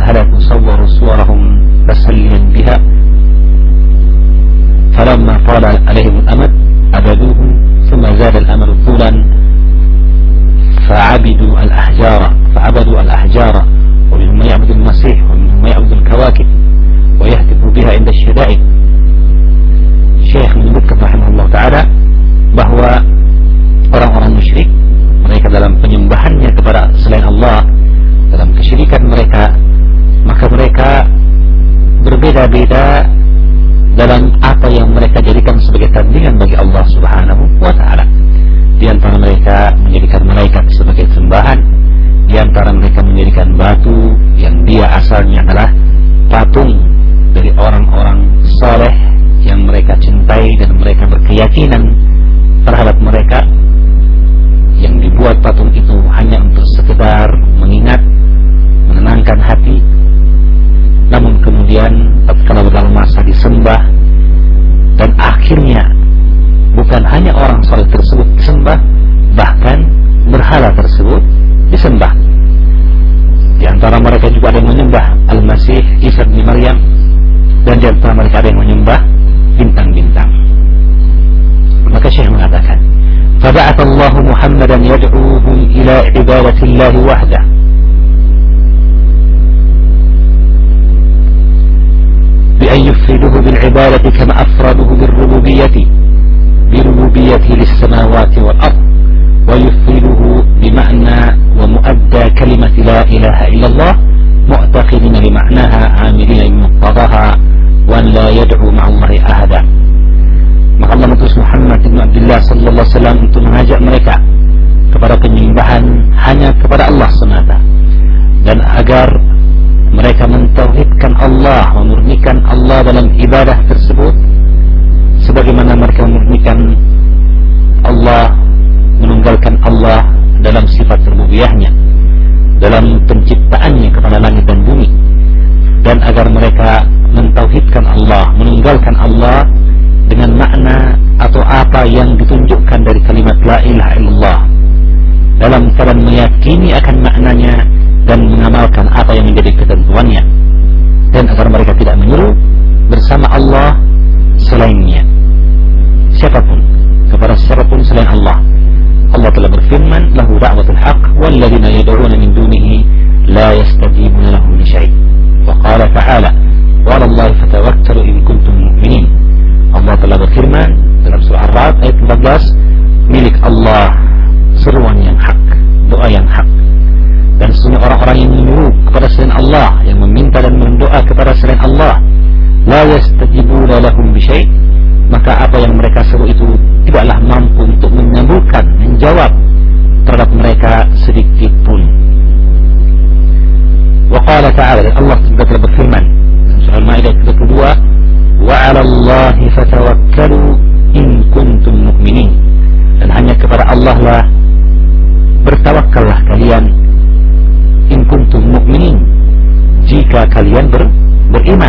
هلكوا صوروا صورهم تسليا بها فلما طال عليهم الأمد عبدوه ثم زاد الأمل طولا فعبدوا الأحجار ومنهم من يعبد المسيح ومنهم من يعبد الكواكب ويهتف بها عند الشدائد. Syekh menyebutkan rahimahullah ta'ala bahwa orang-orang musyrik, mereka dalam penyembahannya kepada selain Allah, dalam kesyirikan mereka, maka mereka berbeda-beda dalam apa yang mereka jadikan sebagai tandingan bagi Allah subhanahu wa ta'ala. Di antara mereka menjadikan malaikat sebagai sembahan, di antara mereka menjadikan batu yang dia asalnya adalah patung dari orang-orang saleh yang mereka cintai dan mereka berkeyakinan terhadap mereka, yang dibuat patung itu hanya untuk sekedar mengingat, menenangkan hati. Namun kemudian tatkala berlalu masa disembah, dan akhirnya bukan hanya orang saleh tersebut disembah, bahkan berhala tersebut disembah. Di antara mereka juga ada yang menyembah Al-Masih Isa bin Maryam, dan di antara mereka ada yang menyembah bintang-bintang. Maka Syekh mengatakan, فَبَعَثَ اللَّهُ مُحَمَّدًا يَدْعُوهُمْ إِلَى عِبَادَةِ اللَّهِ وَحْدَهُ بأن يفرده بالعبادة كما أفرده بربوبيته للسماوات والأرض ويفرده بمعنى ومؤدى كلمة لا إله إلا الله معتقدين لمعناها عاملين بمقتضاها وأن لا يدعو مع الله أحدا. Maka Allah mengutus Muhammad bin Abdullah sallallahu alaihi wasallam untuk mengajak mereka kepada penyembahan hanya kepada Allah semata, dan agar mereka mentauhidkan Allah, memurnikan Allah dalam ibadah tersebut sebagaimana mereka memurnikan Allah, menunggalkan Allah dalam sifat rububiyahnya, dalam penciptaannya kepada langit dan bumi, dan agar mereka mentauhidkan Allah, menunggalkan Allah dengan makna atau apa yang ditunjukkan dari kalimat la ilaha illallah, dalam keadaan meyakini akan maknanya dan mengamalkan apa yang menjadi ketentuannya, dan agar mereka tidak menyeru bersama Allah selainnya siapapun, kepada siapapun selain Allah. Allah telah berfirman, lahu da'watul haq walladzina yad'una min dunihi la yastajibuna lahum bi syai'. Wa qala ta'ala wa 'ala Allahi fatawakkalu in kuntum mu'minin. Allah telah berfirman dalam surah Ar-Ra'd ayat 14, milik Allah seruan yang hak, doa yang hak. Dan sesungguhnya orang-orang yang menyeru kepada selain Allah, yang meminta dan mendoa kepada selain Allah, la yastajibuna lahum bi syai', maka apa yang mereka seru itu tidaklah mampu untuk menyambutkan, menjawab terhadap mereka sedikit pun. Wa qala ta'ala, Allah juga telah berfirman dalam surah Al-Maidah ayat kedua, wa 'ala Allahi fatawakkalu in kuntum mu'minin, dan hanya kepada Allah lah bertawakkallah kalian, in kuntum mu'minin, jika kalian beriman.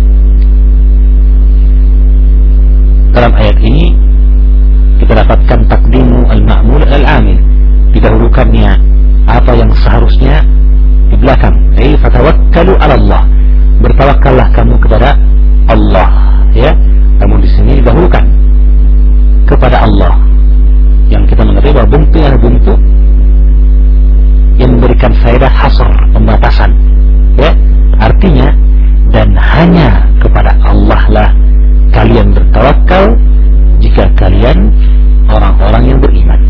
Dalam ayat ini kita dapatkan takdimu al-ma'mul al-amil, didahulukannya apa yang seharusnya di belakang. Fatawakkalu 'ala Allah, bertawakkallah kamu kepada Allah, ya. Namun di sini didahulukan kepada Allah, yang kita mengerti bahwa bentuknya bentuk yang memberikan faedah hasr, pembatasan, ya. Artinya, dan hanya kepada Allah lah kalian bertawakal jika kalian orang-orang yang beriman.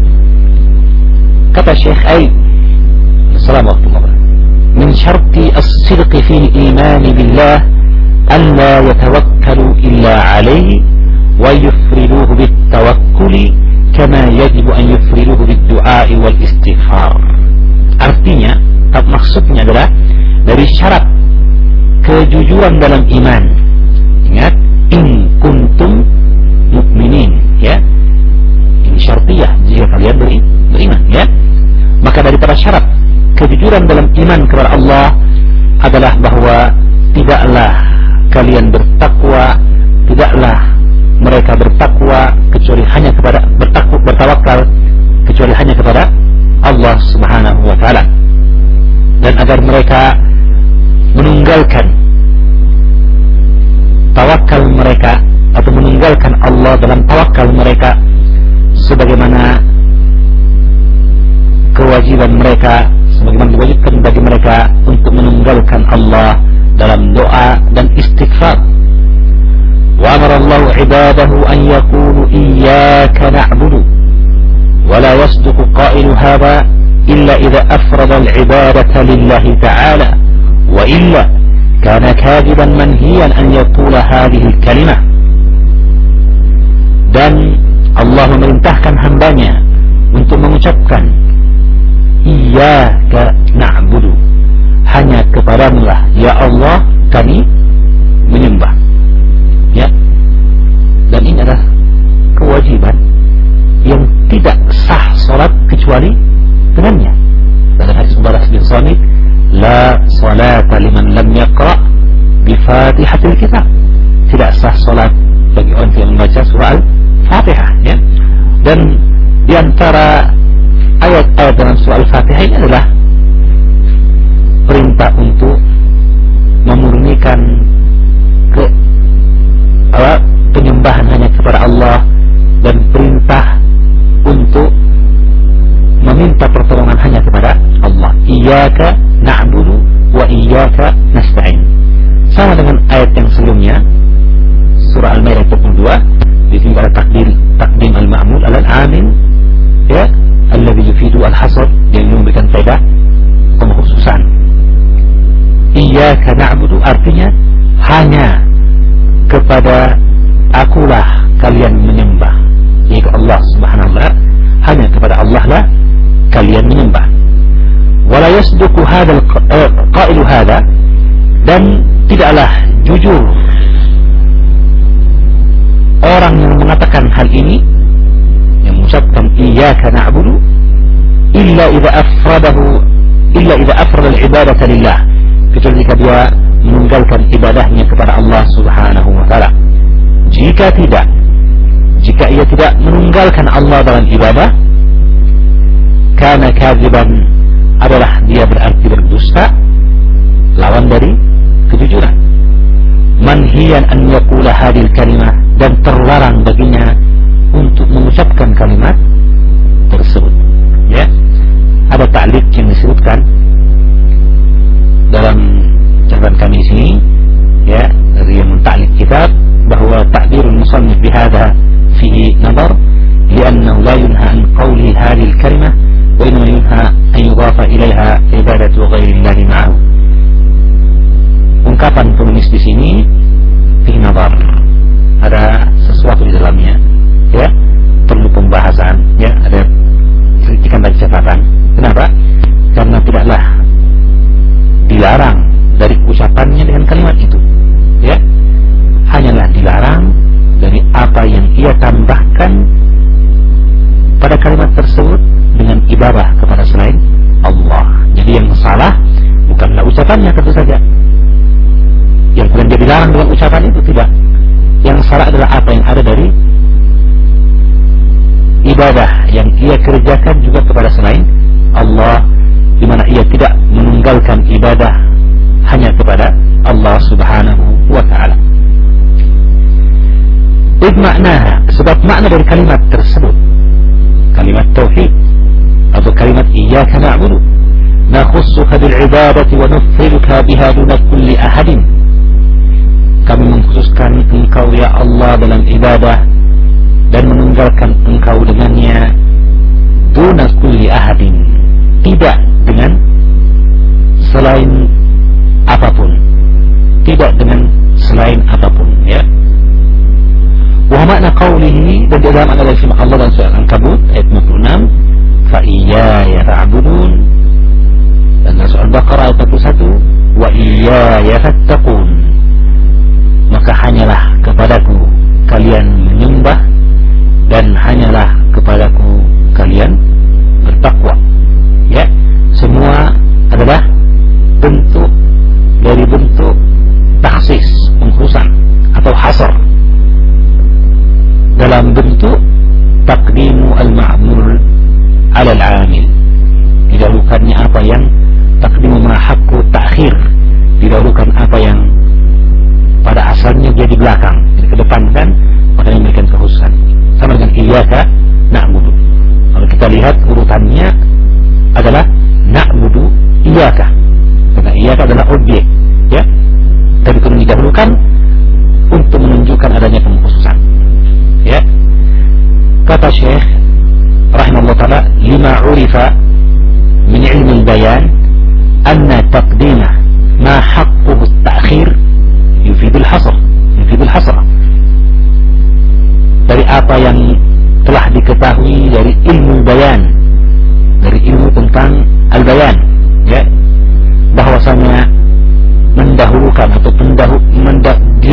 Kata Syekh Aib, assalamualaikum warahmatullahi wabarakatuh, min syarti as-sidqi fil iman billah an la yatawakkalu illa alaihi wa yufriduhu bit tawakkuli kama yajibu an yufriduhu bid du'a wal istighfar. Artinya, maksudnya adalah dari syarat kejujuran dalam iman. Ingat, in kuntum mu'minin, ya. Ini syartiyah, jika kalian beriman, ya. Maka daripada syarat kejujuran dalam iman kepada Allah adalah bahwa tidaklah kalian bertakwa, tidaklah mereka bertakwa kecuali hanya kepada bertawakal kecuali hanya kepada Allah subhanahu wa ta'ala, dan agar mereka menunggalkan tawakal mereka atau menunggalkan Allah dalam tawakal mereka sebagaimana kewajiban mereka, sebagaimana diwajibkan bagi mereka untuk menunggalkan Allah dalam doa dan istighfar. Wa amara Allah ibadahu an yaqulu iyyaka na'budu wa la yasduqu qailu hadha illa idza afrada al-ibadata lillahi ta'ala wa illa kana kadiban manhiyan an yaqula hadhihi al-kalimah. Dan Allah memerintahkan hambanya untuk mengucapkan iyyaka na'budu, hanya kepadamu lah ya Allah kami menyembah, ya. Dan ini adalah kewajiban yang tidak sah salat kecuali dengannya. Dalam hadis Mubarak bin Samit, la salata liman lam yaqra bi Fatihatil Kitab, tidak sah salat bagi orang yang membaca surah Al-Fatihah, ya. Dan di antara ayat-ayat dalam surah Al-Fatihah ini adalah perintah untuk memurnikan penyembahan hanya kepada Allah, dan perintah untuk meminta pertolongan hanya kepada Allah. Iyyaka na'budu wa iyyaka nasta'in. Sama dengan ayat yang sebelumnya, surah Al-Maidah 22, di sini ada takdim al-ma'mul al-amin, ya, alladhi yufidu al-hasr, yang memberikan faedah pengkhususan. Iyyaka na'budu artinya hanya kepada akulah kalian menyembah, yaitu Allah Subhanahu wa ta'ala, hanya kepada Allah lah kalian menyembah. Wala yasduqu hadzal qailu hadza, dan tidaklah jujur orang yang mengatakan hal ini, yang mengucapkan iyyaka na'budu, illa idza afrada al-ibadata lillah, kecuali jika dia meninggalkan ibadahnya kepada Allah Subhanahu wa ta'ala. Jika ia tidak meninggalkan Allah dalam ibadah, kana kadziban, adalah dia berarti berdusta, lawan dari kejujuran. Manhiyan an yaqula hadil kalimah, dan terlarang baginya untuk mengucapkan kalimat tersebut, ya. Ada ta'liq yang disebutkan dalam catatan kami di sini, ya, dari yang menta'liq kitab, bahwa ta'birul musannif bihadha fihi nazar, li'annahu la yunha an qawli hadhihi al-kalimah wa innama yunha an yudafa ilaiha ibadatu ghairillahi ma'ahu. Ungkapan penulis di sini fihi nazar, ada sesuatu di dalamnya, ya, perlu pembahasan, ya, ada kritikan dan catatan. Kenapa? Karena tidaklah dilarang dari ucapannya dengan kalimat itu, ya, hanyalah dilarang dari apa yang ia tambahkan pada kalimat tersebut dengan ibadah kepada selain Allah. Jadi yang salah bukanlah ucapannya tentu saja, yang kemudian dia dilarang dengan ucapan itu, tidak. Yang salah adalah apa yang ada dari ibadah yang ia kerjakan juga kepada selain Allah, di mana ia tidak meninggalkan ibadah hanya kepada Allah Subhanahu wa ta'ala. Maknaha, sebab makna dari kalimat tersebut, kalimat tauhid atau kalimat iyyaka na'budu, nakhussuka bil ibadati wa nufriduka biha duna kulli ahadin, kami mengkhususkan engkau ya Allah dalam ibadah dan meninggalkan engkau dengannya, duna kulli ahadin, tidak dengan selain apapun, tidak dengan selain apapun, ya. Wa makna qawlihi, dan di dalam adalah firman Allah dalam surah Al-Ankabut ayat 56, fa iyaya ta'budun, dan dalam surah Al-Baqarah ayat 41, wa iyaya fattaqun, maka hanyalah kepadaku kalian menyembah dan hanyalah kepadaku kalian bertakwa, ya. Semua adalah bentuk dari bentuk taksis, pengkhususan atau hasar, dalam bentuk taqdimu al-ma'mul ala al-amil, didahulukannya apa yang taqdimu ma haqqu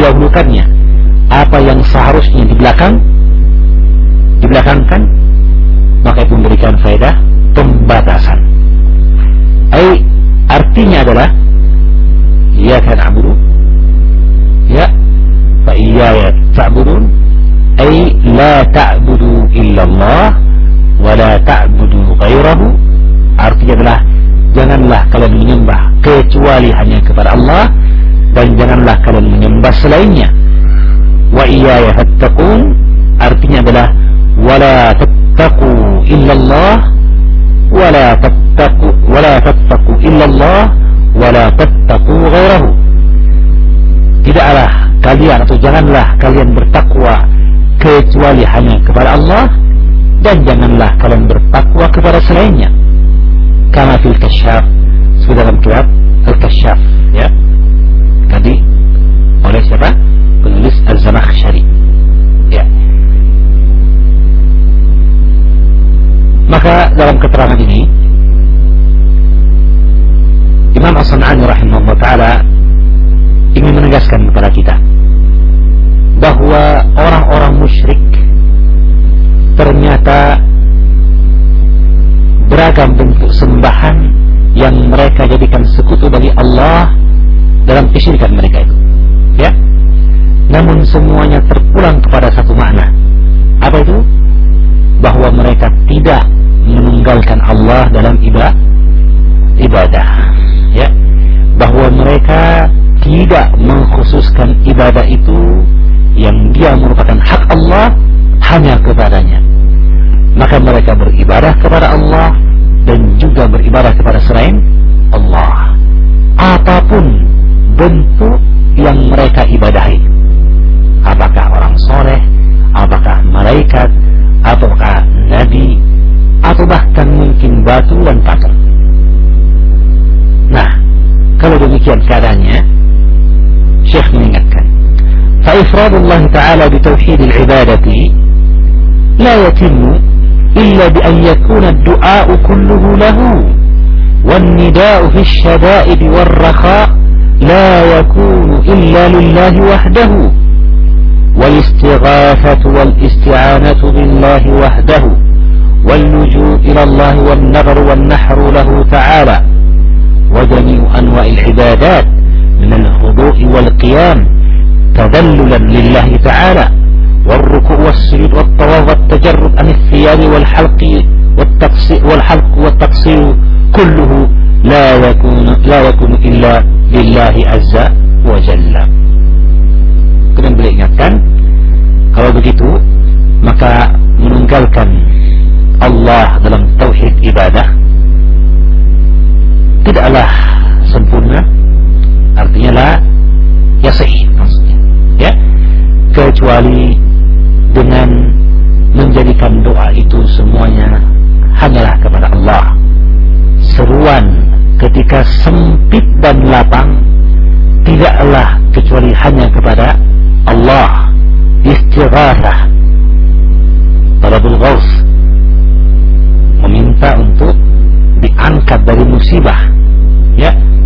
didahulukannya, apa yang seharusnya dibelakangkan, maka itu memberikan faedah pembatasan. Artinya adalah iyyaka na'budu ya fa iyaya ta'budun, la ta'budu illallah wa la ta'budu ghairahu. Artinya adalah janganlah kalian menyembah kecuali hanya kepada Allah, dan janganlah kalian menyembah selainnya. Wa iyaya fattaqun, artinya adalah wala tattaqu illallah wala tattaqu illallah wala tattaqu ghairahu. Tidaklah kalian atau janganlah kalian bertakwa kecuali hanya kepada Allah, dan janganlah kalian bertakwa kepada selainnya. Kama fil Kasyaf, sudah dalam kitab Al-Kasyaf ya, tadi oleh siapa? Penulis Az-Zamakhsyari ya. Maka dalam keterangan ini Imam As-San'ani rahimahullah ta'ala ingin menegaskan kepada kita bahwa orang-orang musyrik ternyata beragam bentuk sembahan yang mereka jadikan sekutu bagi Allah dalam kesyirikan mereka itu ya. Namun semuanya terpulang kepada satu makna. Apa itu? Bahwa mereka tidak menunggalkan Allah dalam ibadah ya. Bahwa mereka tidak mengkhususkan ibadah itu yang dia merupakan hak Allah hanya kepadanya. Maka mereka beribadah kepada Allah dan juga beribadah kepada selain Allah, apapun bentuk yang mereka ibadahi, apakah orang soleh, apakah malaikat, ataukah nabi, atau bahkan mungkin batu dan patung. Nah, kalau demikian keadaannya, Syekh mengingatkan, فإفراد تعالى بتوحيد العبادة لا يتم إلا بأن يكون الدعاء كله له، والنداء في الشدائد والرخاء لا يكون إلا لله وحده، والاستغاثة والاستعانة بالله وحده، واللجوء إلى الله والنظر والنحر له تعالى، وجميع أنواع العبادات من الخضوع والقيام تذللا لله تعالى، والركوع والسجود والطواف والتجرد عن الثياب والحلق والتقصير كله لا يكون إلا لله عز وجل. Kemudian beliau ingatkan, kalau begitu maka menunggalkan Allah dalam tauhid ibadah tidaklah sempurna, artinya la yasih maksudnya ya, kecuali dengan menjadikan doa itu semuanya hanyalah kepada Allah. Seruan ketika sempit dan lapang tidaklah kecuali hanya kepada Allah. Istighatsah, talabul ghaus, meminta untuk diangkat dari musibah ya,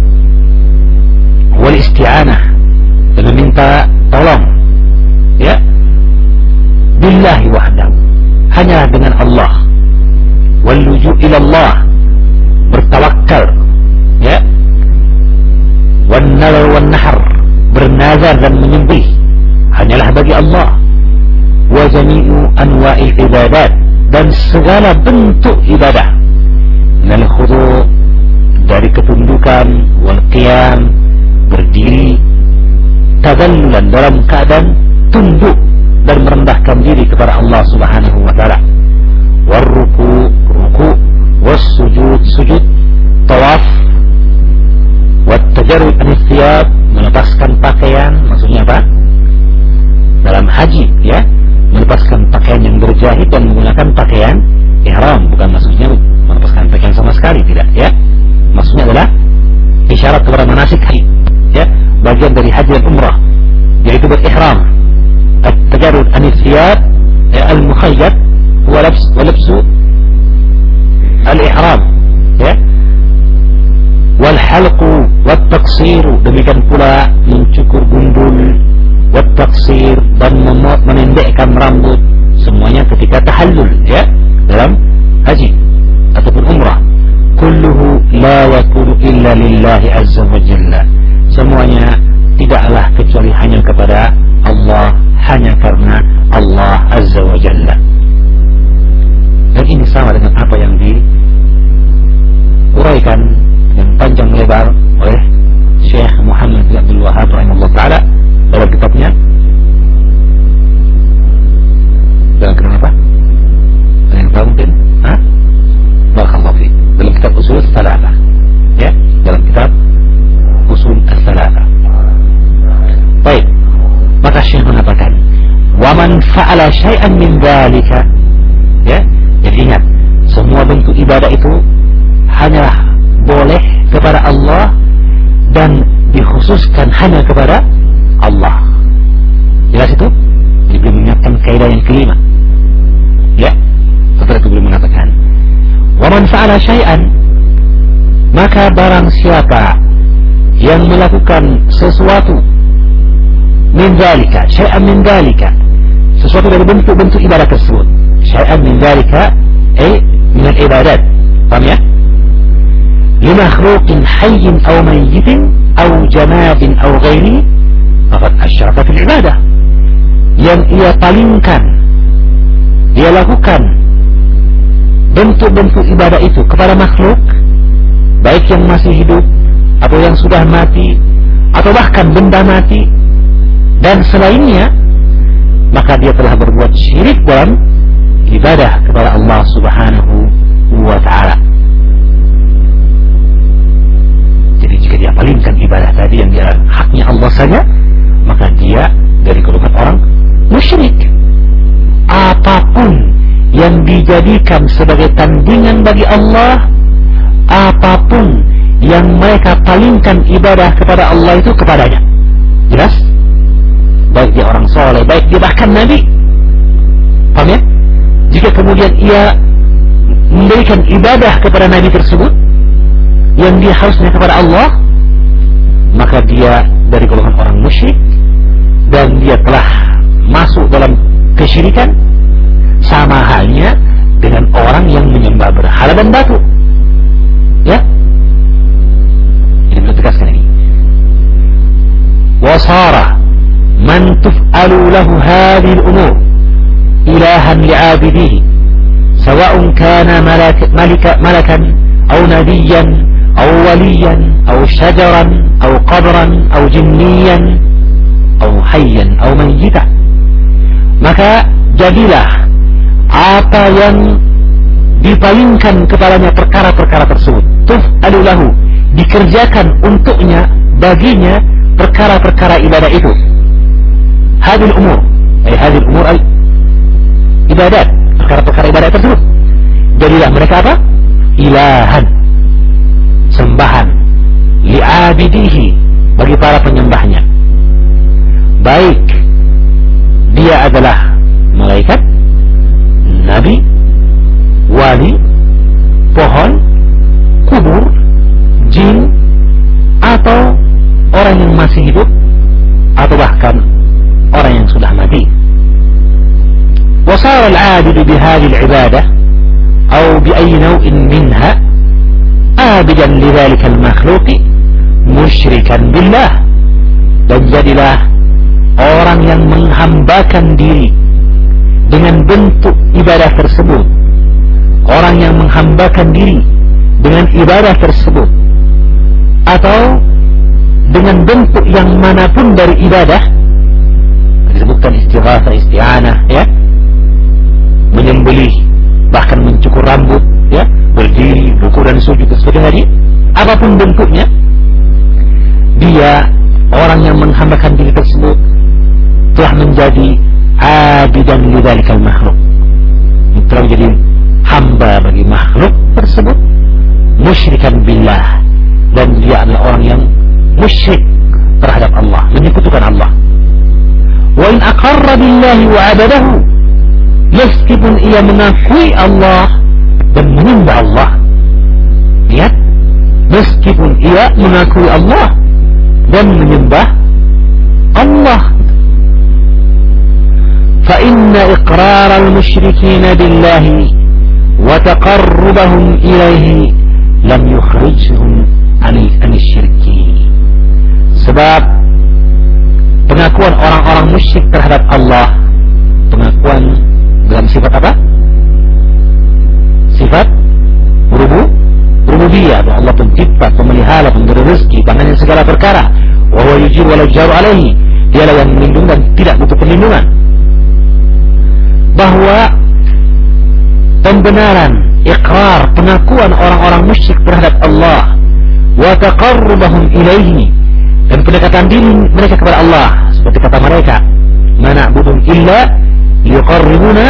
wal isti'anah, dan meminta tolong ya, billahi wahdahu, hanya dengan Allah, wal luju' ila Allah, bertawakal ya, wan nazar wan nahar, bernazar dan menyembelih hanyalah bagi Allah, wa jami'u anwa'il ibadat, dan segala bentuk ibadah, minal khudu', dari ketundukan, wal qiyam, berdiri, tadallulan, dalam keadaan tunduk dan merendahkan diri kepada Allah Subhanahu wa taala, war ruku', was sujud, tawaf, wat tajarrud an thiyab, melepaskan pakaian, maksudnya apa? Dalam haji ya, melepaskan pakaian yang berjahit dan menggunakan pakaian ihram, bukan maksudnya melepaskan pakaian sama sekali, tidak ya. Maksudnya adalah isyarat kepada manasik haji ya, bagian dari haji dan umrah, yaitu berihram, at-tajarrud an thiyab ya, al-mukhayyad wa labsu al-ihram ya, wal halqu wat taqsiru, demikian pula mencukur gundul, taqsir, dan menendekkan rambut, semuanya ketika tahallul, ya, dalam haji ataupun umrah. Kulluhu la yakunu illa lillahi azza wa jalla. Semuanya tidaklah kecuali hanya kepada Allah, hanya karena Allah azza wa jalla. Dan ini sama dengan apa yang diuraikan dengan panjang lebar oleh Syekh Muhammad bin Abdul Wahhab rahimahullah ta'ala dalam kitabnya, dalam kitab apa? Ada yang tahu mungkin? Barakallahu fiik. Dalam kitab Usul Salatah, ya, dalam kitab Usul Salatah. Baik, maka Syekh mengatakan, wa man fa'ala syai'an min dzalika, ya, jadi ingat, semua bentuk ibadah itu hanya boleh kepada Allah dan dikhususkan hanya kepada Allah. Jelas itu? Jadi belum menyiapkan kaidah yang kelima, ya. Setelah itu belum mengatakan, wa man fa'ala syai'an, maka barang siapa yang melakukan sesuatu min dzalika, syai'an min dzalika, sesuatu dari bentuk-bentuk ibadah tersebut, syai'an min dzalika min al-ibadat, paham ya? لمخلوق حي أو ميت أو جماد أو غيره فقد أشرك في العبادة. Yang ia palingkan, dia lakukan bentuk-bentuk ibadah itu kepada makhluk, baik yang masih hidup atau yang sudah mati atau bahkan benda mati dan selainnya, maka dia telah berbuat syirik dalam ibadah kepada Allah Subhanahu wa ta'ala. Jadi jika dia palingkan ibadah tadi yang dia haknya Allah saja, maka dia dari golongan orang musyrik. Apapun yang dijadikan sebagai tandingan bagi Allah, apapun yang mereka palingkan ibadah kepada Allah itu kepadanya, jelas? Baik dia orang soleh, baik dia bahkan Nabi, paham ya? Jika kemudian ia memberikan ibadah kepada Nabi tersebut yang dia harusnya kepada Allah, maka dia dari golongan orang musyrik dan dia telah masuk dalam kesyirikan, sama halnya dengan orang yang menyembah berhala dan batu, ya. Ini perlu tegaskan ini. Wasara man tuf'alu lahu hadhihi al-umur ilahan li'abidihi sawa'un kana malakan aw nabiyyan أو وليا أو شجرا أو قبرا أو جنيا أو حيا أو ميتا. Maka jadilah apa yang dipalingkan kepadanya perkara-perkara tersebut, tuf'alu lahu, dikerjakan untuknya, baginya perkara-perkara ibadah itu, hadil umur, hadil umur al ibadat, perkara-perkara ibadah tersebut, jadilah mereka apa? Ilahan, sembahan, li'abidihi, bagi para penyembahnya, baik dia adalah malaikat, nabi, wali, pohon, kubur, jin, atau orang yang masih hidup, atau bahkan orang yang sudah mati. Wasara al-'abidu bihadhihi al-'ibadah atau bi'ayyi naw'in minha abidan lidhalika al-makhluqi musyrikan billah. Dan jadilah orang yang menghambakan diri dengan bentuk ibadah tersebut, orang yang menghambakan diri dengan ibadah tersebut atau dengan bentuk yang manapun dari ibadah, disebutkan istighatsah, isti'anah, ya, menyembelih, bahkan mencukur rambut, ya, berdiri, ruku dan sujud seperti tadi, apapun bentuknya, dia orang yang menghambakan diri tersebut telah menjadi abidan lidzalikal makhluk, telah menjadi hamba bagi makhluk tersebut, musyrikan billah, dan dia adalah orang yang musyrik terhadap Allah, menyekutukan Allah. Wa in aqarra billahi wa abadahu, meskipun ia mengakui Allah dan menyembah Allah, lihat, meskipun ia mengakui Allah dan menyembah Allah, إقرار المشركين بالله وتقربهم إليه لم يخرجهم عن الشرك. Sebab pengakuan orang-orang musyrik terhadap Allah, pengakuan dalam sifat apa? Sifat rububiyah, bahwa Allah pencipta, pemelihara, pemberi rezeki, pandangan segala perkara. Wa huwa yujiru wa la yujaru alaihi, dialah yang melindungi dan tidak butuh perlindungan. Bahwa pembenaran, ikrar, pengakuan orang-orang musyrik terhadap Allah, wa taqarrubahum ilaihi, dan pendekatan diri mereka kepada Allah, seperti kata mereka, ma na'budun illa liqarribuna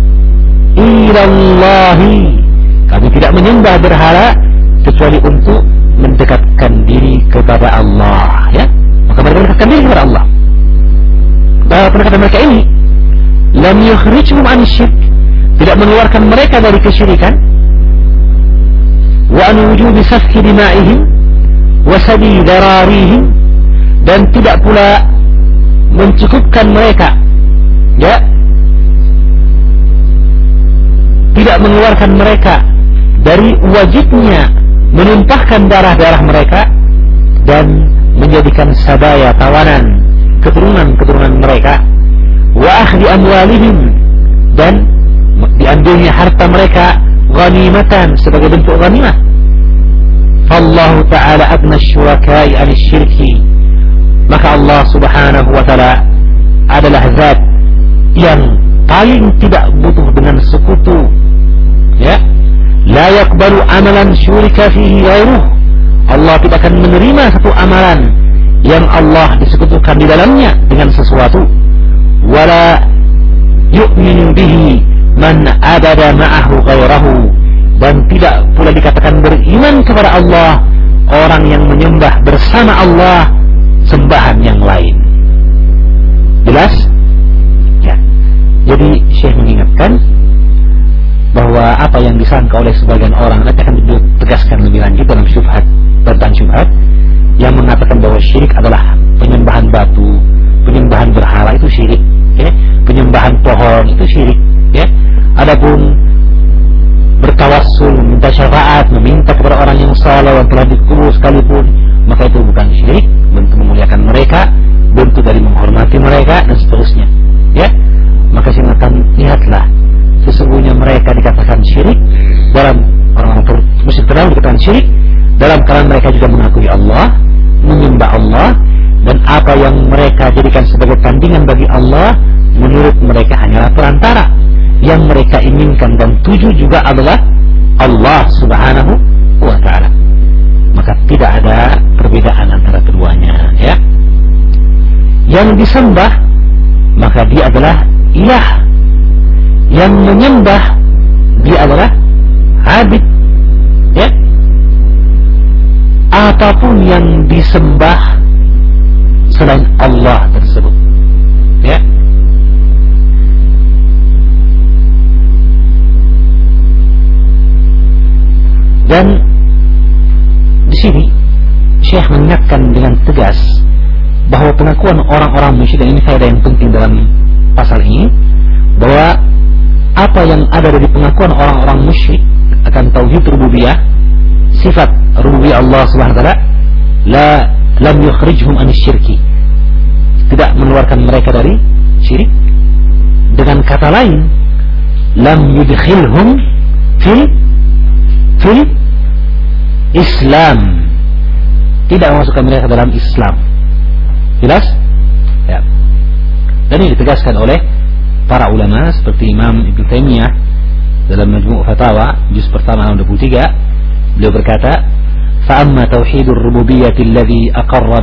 ilallahi, kami tidak menyembah berhala kecuali untuk mendekatkan diri kepada Allah, ya. Maka mereka mendekatkan diri kepada Allah. Pendekatan mereka ini lam yukhrijhum an syirk, tidak mengeluarkan mereka dari kesyirikan, wa an wujubi safki dima'ihim wa sadi dararihim, dan tidak pula mencukupkan mereka, ya, tidak mengeluarkan mereka dari wajibnya menumpahkan darah-darah mereka dan menjadikan sadaya, tawanan keturunan mereka, wa akhdi amwalihim, dan diambilnya harta mereka ghanimatan, sebagai bentuk ghanimah. Fallahu ta'ala adna syuraka'i anisyirki, maka Allah subhanahu wa ta'ala adalah zat yang paling tidak butuh dengan sekutu, ya. La yaqbalu amalan syurika fihi ghairuh, Allah tidak akan menerima satu amalan yang Allah disekutukan di dalamnya dengan sesuatu. Wala yu'minu bihi man abada ma'ahu ghairahu, dan tidak pula dikatakan beriman kepada Allah orang yang menyembah bersama Allah sembahan yang lain. Jelas? Ya. Jadi Syekh mengingatkan bahwa apa yang disangka oleh sebagian orang, nanti akan ditegaskan lebih lanjut dalam syubhat, tentang syubhat yang mengatakan bahwa syirik adalah penyembahan batu, penyembahan berhala itu syirik, ya. Penyembahan pohon itu syirik, ya. Adapun bertawassul, minta syafaat, meminta kepada orang yang saleh yang telah dikubur sekalipun, maka itu bukan syirik, bentuk memuliakan mereka, bentuk dari menghormati mereka dan seterusnya, ya. Maka silakan lihatlah, sesungguhnya mereka dikatakan syirik dalam orang-orang musyrik terdahulu dikatakan syirik dalam kalangan mereka juga mengakui Allah, menyembah Allah, dan apa yang mereka jadikan sebagai tandingan bagi Allah menurut mereka hanyalah perantara. Yang mereka inginkan dan tuju juga adalah Allah subhanahu wa ta'ala. Maka tidak ada perbedaan antara keduanya, ya. Yang disembah maka dia adalah ilah, yang menyembah dia adalah abid, ya. Apapun yang disembah selain Allah tersebut, ya. Dan di sini Syekh mengingatkan dengan tegas bahwa pengakuan orang-orang musyrik, dan ini faedah yang penting dalam pasal ini, bahwa apa yang ada dari pengakuan orang-orang musyrik akan tauhid rububiyah, sifat rububiyah Allah Subhanahu wa taala, lam yukhrijhum anisyirki, tidak mengeluarkan mereka dari syirik. Dengan kata lain, lam yudkhilhum fil Islam, tidak memasukkan mereka dalam Islam. Jelas? Ya. Dan ini ditegaskan oleh para ulama seperti Imam Ibnu Taimiyah dalam Majmu' Fatawa juz pertama halaman 23, beliau berkata, fa amma tauhidur rububiyyati alladhi aqarra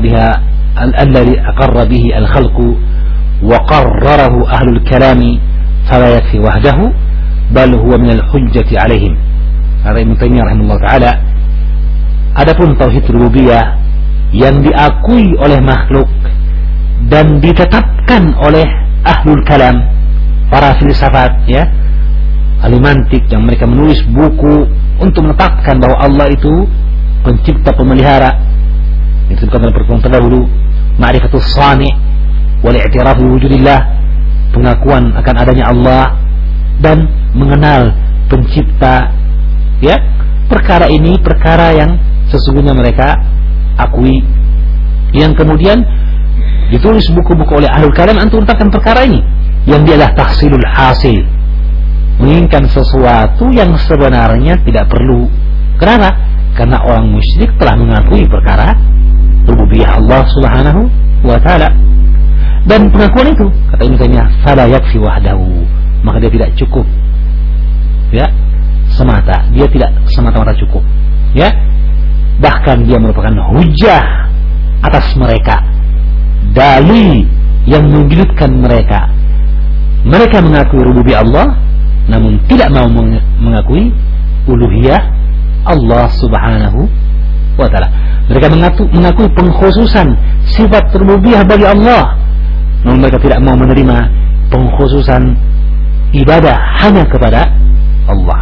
bihi al-khalqu wa qarrarahu ahlul kalami fala yakfi wahdahu bal huwa min al-hujjati alaihim. Kata Ibnu Taimiyah rahimahullah taala, adapun tauhid rububiyah yang diakui oleh makhluk dan ditetapkan oleh ahlul kalam, para filsafat, ya, ahli mantik, yang mereka menulis buku untuk menetapkan bahwa Allah itu pencipta, pemelihara, itu bukan dalam pertemuan terdahulu, ma'rifatus sani' wal i'tiraf bi wujudillah, pengakuan akan adanya Allah dan mengenal pencipta, ya, perkara ini perkara yang sesungguhnya mereka akui, yang kemudian ditulis buku-buku oleh ahlul kalam untuk tentang perkara ini, yang dia adalah tahsilul hasil, menginginkan sesuatu yang sebenarnya tidak perlu. Kenapa? Karena orang musyrik telah mengakui perkara rububiyah Allah Subhanahu wa ta'ala. Dan pengakuan itu, kata Ibnu Taimiyah, fala yakfi wahdahu, maka dia tidak cukup, ya, semata, dia tidak semata-mata cukup, ya, bahkan dia merupakan hujah atas mereka, dalil yang menjulitkan mereka. Mereka mengakui rububiyah Allah, namun tidak mau mengakui uluhiyah Allah Subhanahu wa ta'ala. Mereka mengakui pengkhususan sifat rububiyah bagi Allah, namun mereka tidak mau menerima pengkhususan ibadah hanya kepada Allah.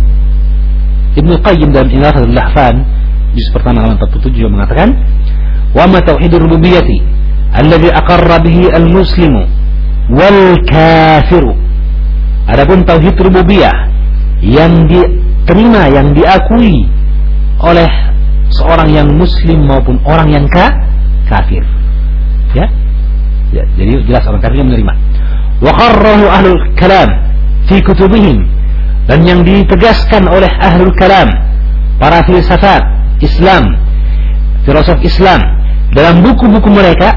Ibnu Qayyim dalam Ighathatul Lahfan juz pertama halaman 47 juga mengatakan, wa ma tauhidur rububiyyati alladhi aqarra bihi al-muslimu wal kafiru. Adapun tauhid rububiyah yang diterima, yang diakui oleh seorang yang muslim maupun orang yang kafir, ya, jadi jelas orang kafir yang menerima. Wa qarrahu ahlul kalam fi kutubihim, dan yang ditegaskan oleh ahlul kalam, para filsafat Islam, filosof Islam, dalam buku-buku mereka,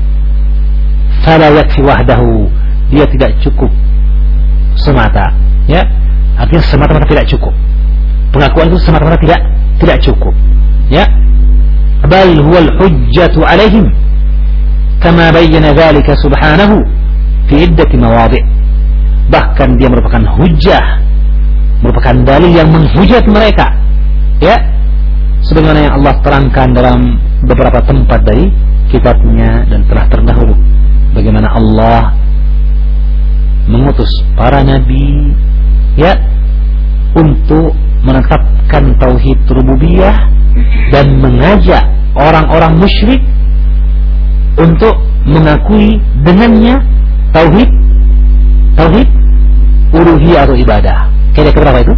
fala yakfi wahdahu, dia tidak cukup semata, ya, artinya semata-mata tidak cukup. Pengakuan itu semata-mata tidak cukup, ya. Bal huwal hujjatu alaihim kama bayyana dzalika subhanahu fi iddati mawadhi'. Bahkan dia merupakan hujjah, merupakan dalil yang menghujat mereka, ya, sebagaimana yang Allah terangkan dalam beberapa tempat dari kitabnya dan telah terdahulu, bagaimana Allah mengutus para nabi, ya, untuk menetapkan tauhid rububiyah dan mengajak orang-orang musyrik untuk mengakui dengannya tauhid uluhiyah atau ibadah. Kira berapa itu?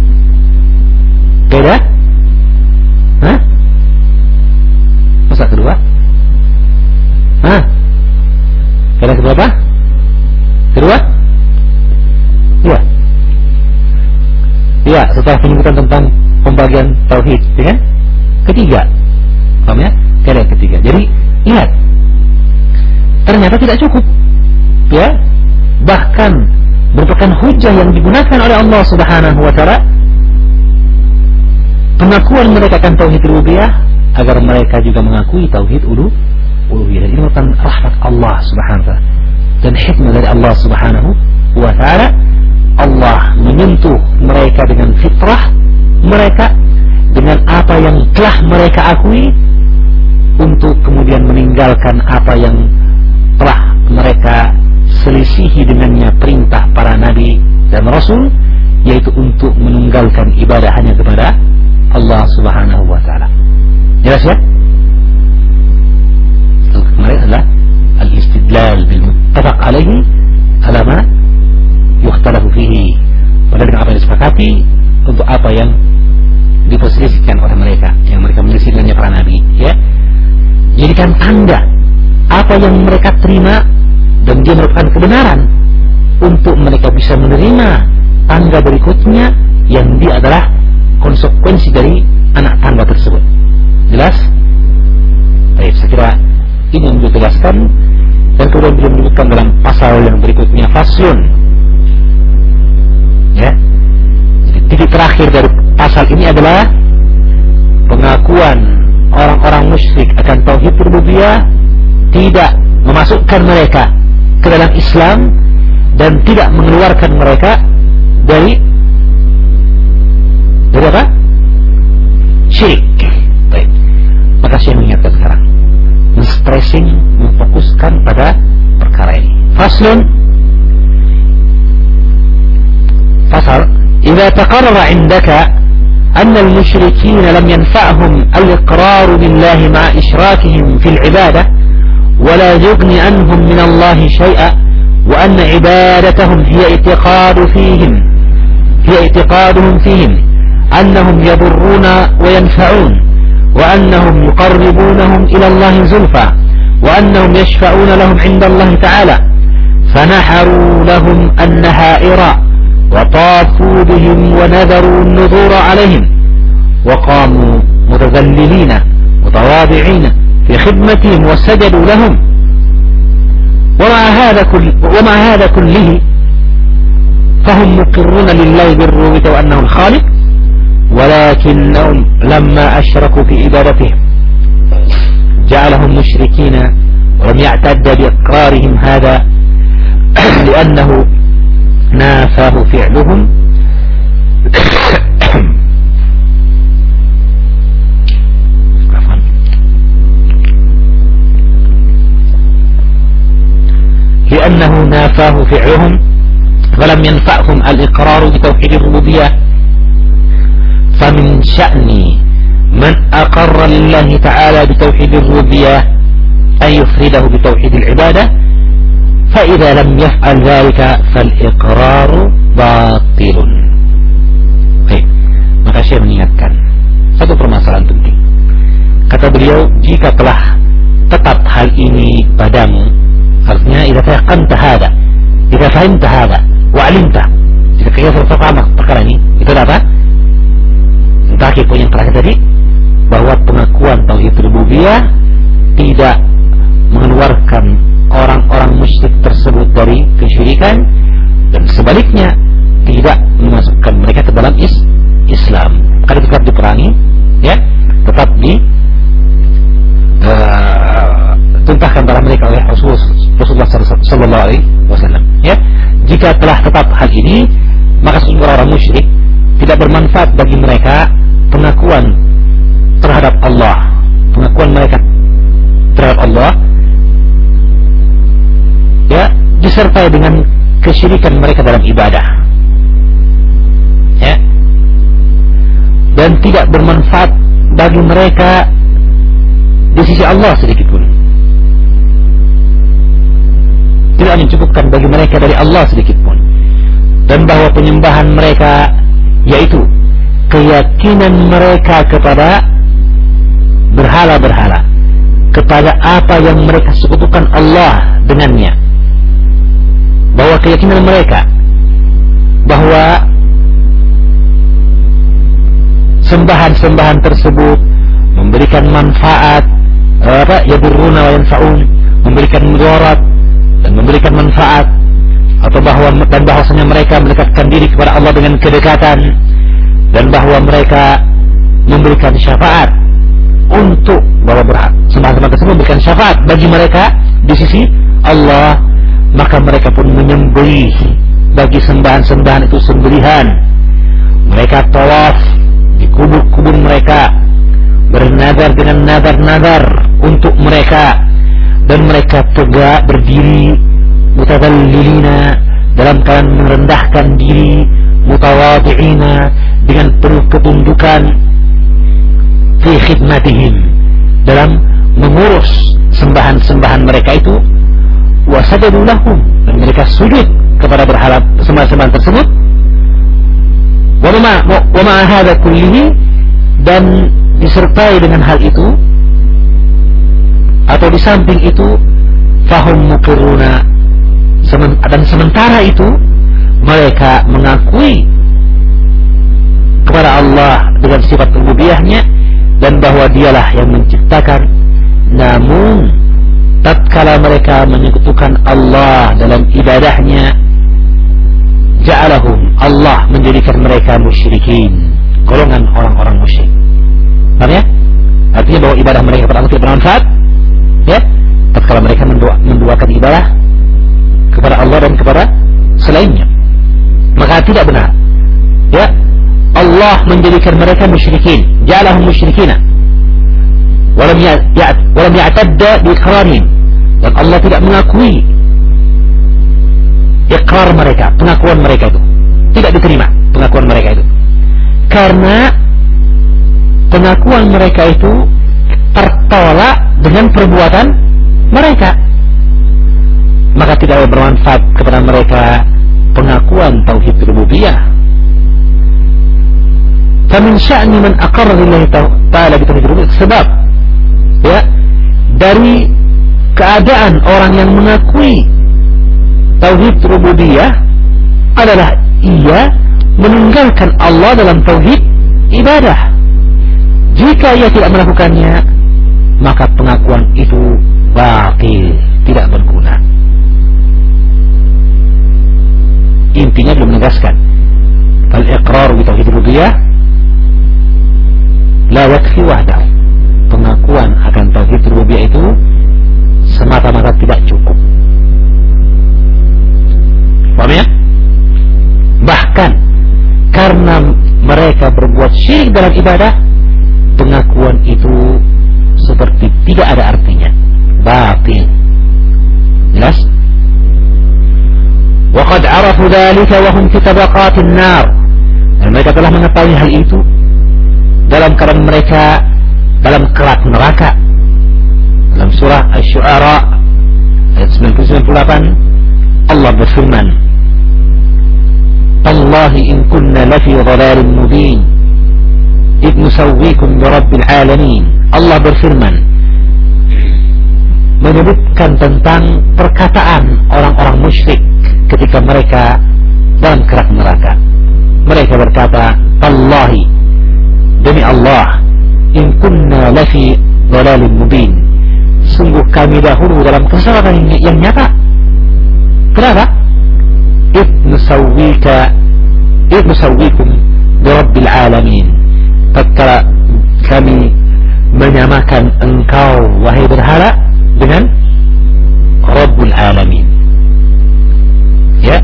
Beda? Hah? Masa kedua? Hah? Kira berapa? Kedua? Iya. Iya, setelah penyebutan tentang pembagian tauhid, ya kan? Ketiga. Paham ya? Kira ketiga. Jadi, lihat. Ternyata tidak cukup. Ya. Bahkan merupakan hujah yang digunakan oleh Allah Subhanahu wa ta'ala, pengakuan mereka akan tauhid rububiyah agar mereka juga mengakui tauhid uluhiyah. Dan ini merupakan rahmat Allah Subhanahu wa ta'ala dan hikmah dari Allah Subhanahu wa ta'ala. Allah menyentuh mereka dengan fitrah mereka, dengan apa yang telah mereka akui, untuk kemudian meninggalkan apa yang telah mereka selisihi dengannya perintah para nabi dan rasul, yaitu untuk menunggalkan ibadah hanya kepada Allah Subhanahu wa ta'ala. Jelas ya? Kemarin adalah al-istidlal bil muttafaq alaihi ala ma yukhtalafu fihi, pada dengan apa yang disepakati untuk apa yang diperselisihkan oleh mereka, yang mereka menyelisihikannya para nabi, ya. Jadikan tanda apa yang mereka terima dan dia merupakan kebenaran, untuk mereka bisa menerima tangga berikutnya yang dia adalah konsekuensi dari anak tangga tersebut. Jelas? Baik, saya kira ini yang ditegaskan, dan kemudian beliau menyebutkan dalam pasal yang berikutnya, faslun, ya. Jadi titik terakhir dari pasal ini adalah pengakuan orang-orang musyrik akan tauhid rububiyah tidak memasukkan mereka ke dalam Islam dan tidak mengeluarkan mereka dari apa? Syirik. Baik. Maka saya mengingatkan sekarang, men-stressing, memfokuskan pada perkara ini. Faslun, fasal, idza taqarrara 'indaka anna al-musyrikeen lam yanfa'hum al-iqrar billahi ma'a ishrakihim fil 'ibadah wa la yughni anhum min Allah shay'a وأن عبادتهم هي اعتقادهم فيهم أنهم يضرون وينفعون، وأنهم يقربونهم إلى الله زلفى، وأنهم يشفعون لهم عند الله تعالى. فنحروا لهم النحائر وطافوا بهم ونذروا النذور عليهم، وقاموا متذللين متواضعين في خدمتهم وسجدوا لهم. ومع هذا كله فهم مقرون لله بالربوبية وأنه الخالق، ولكنهم لما أشركوا في عبادتهم جعلهم مشركين، ولم يعتد بإقرارهم هذا لأنه نافاه فعلهم ولم ينفعهم الإقرار بتوحيد الربوبية. فمن شأن من أقر لله تعالى بتوحيد الربوبية أن يفرده بتوحيد العبادة، فإذا لم يفعل ذلك فالإقرار باطل. Baik, maka saya mengingatkan satu permasalahan penting. Kata beliau, jika telah tetap hal ini padamu, artinya idza taqanta hada, idza fahimta hada wa 'alimta, jika kalian sudah paham perkara ini, itu apa? Entah poin yang terakhir tadi, bahwa pengakuan tauhid rububiyah tidak mengeluarkan orang-orang musyrik tersebut dari kesyirikan, dan sebaliknya tidak memasukkan mereka ke dalam Islam. Karena tetap diperangi, ya, tetap tuntahkan darah mereka oleh Rasulullah sallallahu alaihi wasallam. Ya, jika telah tetap hal ini, maka sesungguhnya orang musyrik tidak bermanfaat bagi mereka pengakuan terhadap Allah, pengakuan mereka terhadap Allah, ya, disertai dengan kesyirikan mereka dalam ibadah, ya, dan tidak bermanfaat bagi mereka di sisi Allah sedikit pun, tidak mencukupkan bagi mereka dari Allah sedikit pun, dan bahwa penyembahan mereka, yaitu keyakinan mereka kepada berhala-berhala, kepada apa yang mereka sekutukan Allah dengannya, bahwa keyakinan mereka bahwa sembahan-sembahan tersebut memberikan manfaat, yadurruna wa yanfa'un, memberikan mudarat dan memberikan manfaat, atau bahwasanya mereka mendekatkan diri kepada Allah dengan kedekatan, dan bahwa mereka memberikan syafaat untuk bahwa sembahan-sembahan tersebut memberikan syafaat bagi mereka di sisi Allah, maka mereka pun menyembelih bagi sembahan-sembahan itu sembelihan. Mereka tawaf di kubur-kubur mereka, bernadar dengan nadar-nadar untuk mereka, dan mereka tegak berdiri mutadallilina, dalam keadaan merendahkan diri, mutawadhi'ina, dengan penuh ketundukan, fi khidmatihim, dalam mengurus sembahan-sembahan mereka itu, wa sajadu lahum, dan mereka sujud kepada berhala sembahan-sembahan tersebut. Wa ma'a hadza kullihi, dan disertai dengan hal itu atau di samping itu, fahum muqirruna, dan sementara itu mereka mengakui kepada Allah dengan sifat rububiyahnya, dan bahwa dialah yang menciptakan. Namun tatkala mereka menyekutukan Allah dalam ibadahnya, ja'alahum, Allah menjadikan mereka musyrikin, golongan orang-orang musyrik. Paham ya? Artinya bahwa ibadah mereka kepada Allah tidak bermanfaat, ya, tatkala mereka menduakan ibadah kepada Allah dan kepada selainnya, maka tidak benar, ya, Allah menjadikan mereka musyrikin, ja'alahum musyrikina, walam ya'tadda biiqrarihim, dan Allah tidak mengakui iqrar mereka, pengakuan mereka itu tidak diterima, pengakuan mereka itu, karena pengakuan mereka itu tertolak dengan perbuatan mereka. Maka maka tidak bermanfaat kepada mereka pengakuan tauhid rububiyah. Famin sya'ni man aqarra lillahi ta'ala bi tauhid rububiyah, sebab ya dari keadaan orang yang mengakui tauhid rububiyah adalah ia meninggalkan Allah dalam tauhid ibadah. Jika ia tidak melakukannya, maka pengakuan itu batil, tidak berguna. Intinya belum menegaskan al-iqrar bi tauhid rububiyah la yakfi wahdahu. Pengakuan akan tauhid rububiyah itu semata-mata tidak cukup. Paham ya? Bahkan karena mereka berbuat syirik dalam ibadah, pengakuan itu seperti tidak ada artinya, batil. Jelas? وَقَدْ عَرَفُوا ذَلِكَ وَهُمْ فِي طَبَقَاتِ النَّارِ. Dan mereka telah mengetahui hal itu dalam keadaan mereka dalam kerak neraka. Dalam surah Asy-Syu'ara ayat 98 Allah berfirman, "Tallahi in kunna lafi dhalalin mubin id nusawwikum bi rabbil alamin." Allah berfirman menyebutkan tentang perkataan orang-orang musyrik ketika mereka dalam kerak neraka. Mereka berkata, "Tallahi, demi Allah, in kunna lafi dhalalin mubin, sungguh kami dahulu dalam kesalahan yang nyata." Kenapa? Id nusawwikum bi rabbil alamin, tatkala kami menyamakan engkau wahai berhala dengan Rabbul Alamin. Ya,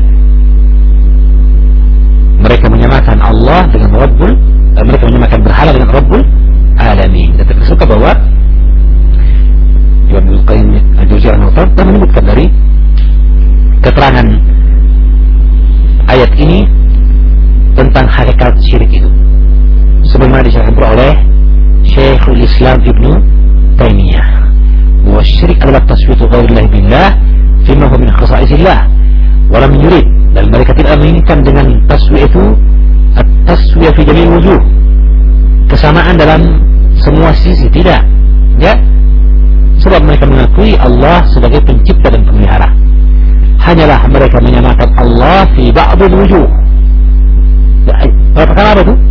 mereka menyamakan Allah dengan mereka menyamakan berhala dengan Rabbul Alamin. Dan tersuka bahwa Ibnu Qayyim Al-Jauziyah telah menyebutkan dari keterangan ayat ini tentang hakikat syirik itu, sebagaimana disampaikan oleh Syekhul Islam Ibnu Taimiyah, bahwa syirik adalah taswiyatu ghairillahi billah fima huwa min khasa'isillah wa lam yurid, dan mereka tidak menginginkan dengan taswiyah itu at-taswiyah fi jami' wujuh, kesamaan dalam semua sisi, tidak, ya, sebab mereka mengakui Allah sebagai pencipta dan pemelihara. Hanyalah mereka menyamakan Allah fi ba'dil wujuh. Perkara apa itu?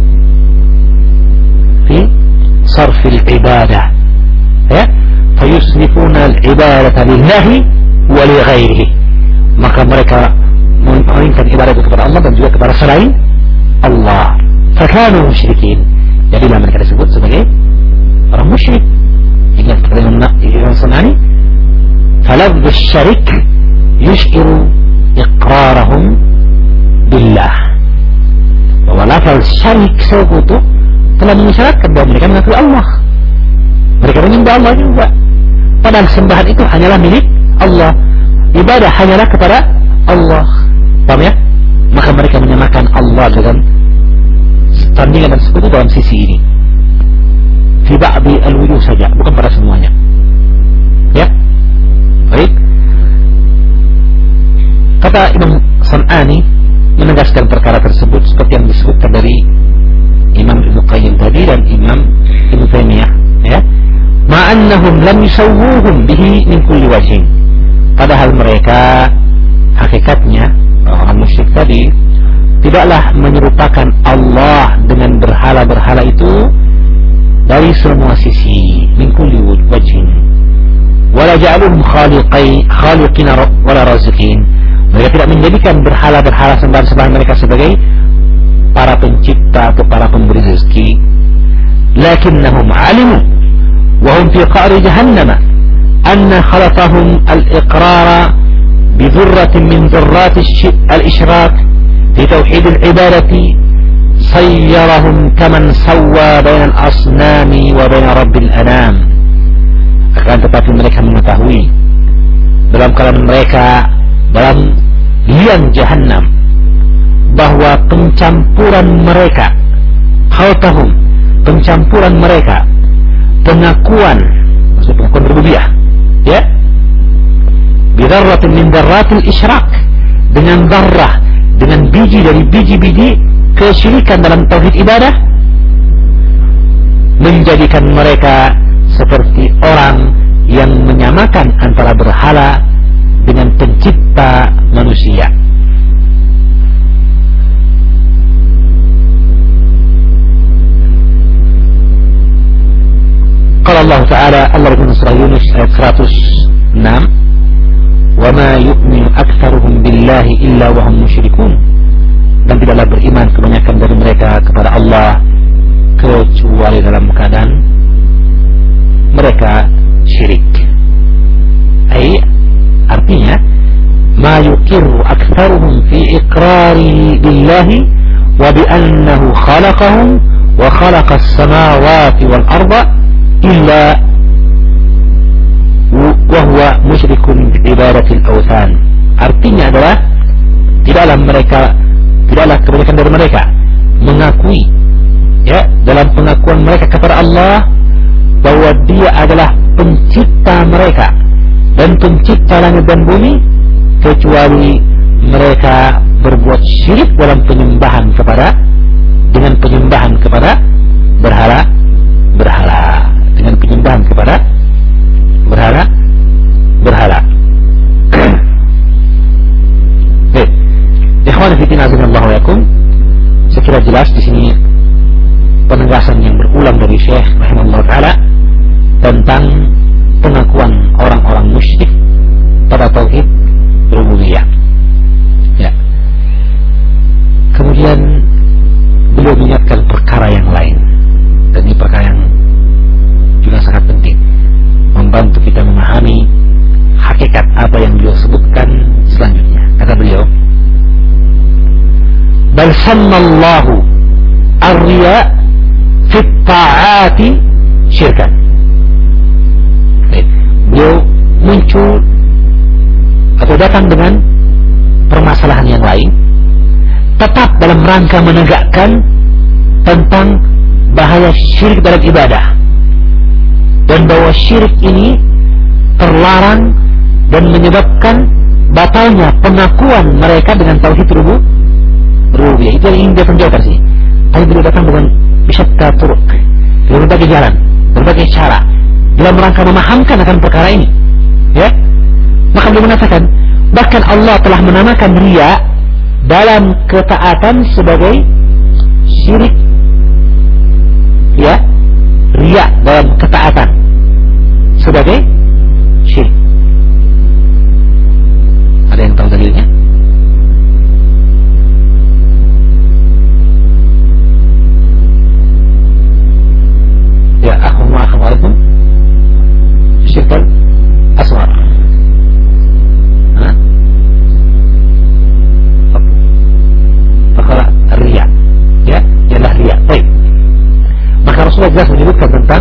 Fi sarfil ibadah, ya, fayusrifuna al-ibadata lillahi wa li ghairihi, maka mereka mengalihkan ibadah itu kepada Allah dan juga kepada selain Allah. Fakanu musyrikin, jadilah mereka disebut sebagai orang musyrik. Ingat Imam Sunani, falafdhu syarik yushiru iqrarahum billah, bahwa lafal syarik sekutu telah mengisyaratkan bahwa mereka mengakui Allah, mereka menyembah Allah juga, padahal sembahan itu hanyalah milik Allah, ibadah hanyalah kepada Allah. Paham ya? Maka mereka menyamakan Allah dengan tandingan dan sekutu dalam sisi ini, fi ba'di al-wujuh saja, bukan pada semuanya. Ya, baik. Kata Imam San'ani menegaskan perkara tersebut seperti yang disebutkan dari Imam Ibnu Qayyim tadi dan Imam Ibnu Taimiyah, ya, ma'annahum lam yusawwuhum bihi min kulli wajhin, padahal mereka hakikatnya orang musyrik tadi tidaklah menyerupakan Allah dengan berhala-berhala itu dari semua sisi, min kulli wajhin, wala ja'aluhum khaliqina wala raziqin, mereka tidak menjadikan berhala-berhala sembahan-sembahan mereka sebagai para pencipta atau para pemberi rezeki. Lakinnahum alimu wa hum fi qa'ri jahannam anna khalaqahum al-iqrara bi dhurratin min dhurrat al-ishrak fi tauhid al-ibadati sayyarahum kaman sawwa baina al-asnami wa baina rabbil anam. Akan tetapi mereka mengetahui dalam keadaan mereka dalam liang jahannam bahwa pencampuran mereka, khalqahum, pencampuran mereka, pengakuan, maksud pengakuan rububiyah, ya, bidzarratin min dzarratil isyrak, dengan zarrah, dengan biji dari biji-biji kesyirikan dalam tauhid ibadah, menjadikan mereka seperti orang yang menyamakan antara berhala dengan pencipta manusia. Qala Allah Ta'ala, Allah berfirman surah Yunus ayat 106, "Wa ma yu'minu aktsaruhum billahi illa wa hum musyrikun." Dan tidaklah beriman kebanyakan dari mereka kepada Allah kecuali dalam keadaan mereka syirik. Artinya, ma yuqirru aktsaruhum fi iqrari billahi wa bi annahu khalaqahum wa khalaqa as-samawati wal arda illa wa huwa musyrikun bi ibadatil awthan. Artinya adalah tidaklah kebanyakan dari mereka mengakui, ya, dalam pengakuan mereka kepada Allah bahwa Dia adalah pencipta mereka dan pencipta langit dan bumi, kecuali mereka berbuat syirik dalam penyembahan kepada berhala, dengan penyembahan kepada berhala. Baik, ikhwan fillah azanallahu wa yakum, sekira jelas di sini penegasan yang berulang dari Syekh rahimahullah taala tentang pengakuan orang-orang musyrik pada tauhid rububiyah. Ya. Kemudian beliau mengingatkan perkara yang lain, dan ini perkara yang juga sangat penting, membantu kita memahami hakikat apa yang beliau sebutkan selanjutnya. Kata beliau, "Bal sammallahu ar-riya fi ta'ati syirkan." Beliau muncul atau datang dengan permasalahan yang lain, tetap dalam rangka menegakkan tentang bahaya syirik dalam ibadah, dan bahwa syirik ini terlarang dan menyebabkan batalnya pengakuan mereka dengan tauhid rububiyah. Itu yang ingin dia tonjolkan sih. Tapi beliau datang dengan bisyatta turuk, dengan berbagai jalan, berbagai cara, dalam rangka memahamkan akan perkara ini, ya. Maka beliau mengatakan, bahkan Allah telah menamakan riya dalam ketaatan sebagai syirik, ya, riya dalam ketaatan sebagai syirik. Ada yang tahu dalilnya? Ya, akhwatukum syirkul asghar. Perkara riya, ya, ialah riya. Baik. Maka Rasulullah jelas menyebutkan tentang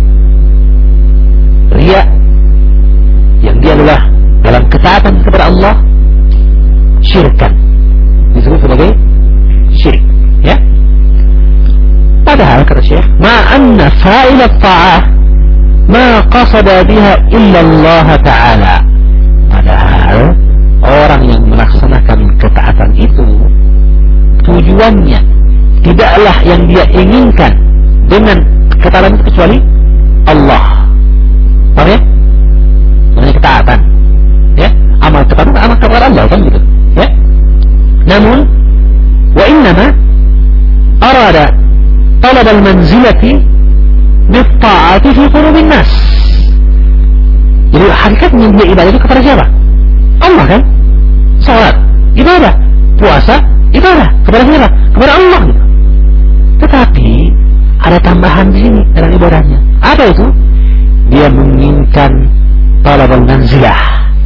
riya yang dia adalah dalam ketaatan kepada Allah syirkan, disebut sebagai syirik, ya. Padahal kata Syekh, ma'anna fa'ilat ta'ah ma qasada biha illa Allah Ta'ala. Padahal orang yang melaksanakan ketaatan itu tujuannya tidaklah yang dia inginkan dengan ketaatan itu kecuali Allah. Paham ya? Namanya ketaatan, ya. Amal ketaatan, amal kepada Allah, kan gitu, ya. Namun wa innama arada talab al-manzilati bi-ta'ati fi qulubin nas. Jadi hakikatnya dia ibadah itu kepada siapa? Allah, kan? Salat, ibadah. Puasa, ibadah. Kepada siapa? Kepada Allah, gitu. Tetapi ada tambahan di sini dalam ibadahnya. Apa itu? Dia menginginkan talab al-manzilah,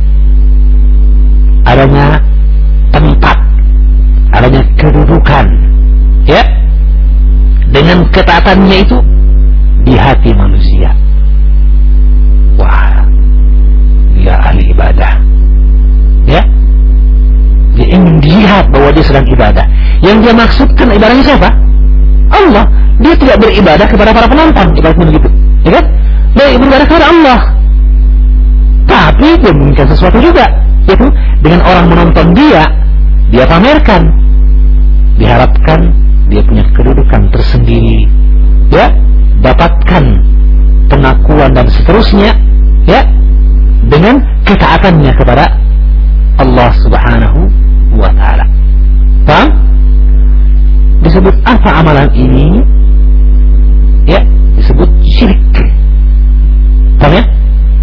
adanya tempat, adanya kedudukan, ya, dengan ketaatannya itu di hati manusia. Wah, dia ahli ibadah, ya. Dia ingin dilihat bahwa dia sedang ibadah. Yang dia maksudkan ibadahnya siapa? Allah. Dia tidak beribadah kepada para penonton, ibadah begitu, ya kan? Dia beribadah kepada Allah. Tapi tapi dia menginginkan sesuatu juga, yaitu dengan orang menonton dia pamerkan, diharapkan dia punya kedudukan tersendiri, ya, dapatkan pengakuan dan seterusnya, ya, dengan ketaatannya kepada Allah Subhanahu wa Ta'ala. Paham? Disebut apa amalan ini? Ya, disebut syirik. Paham ya?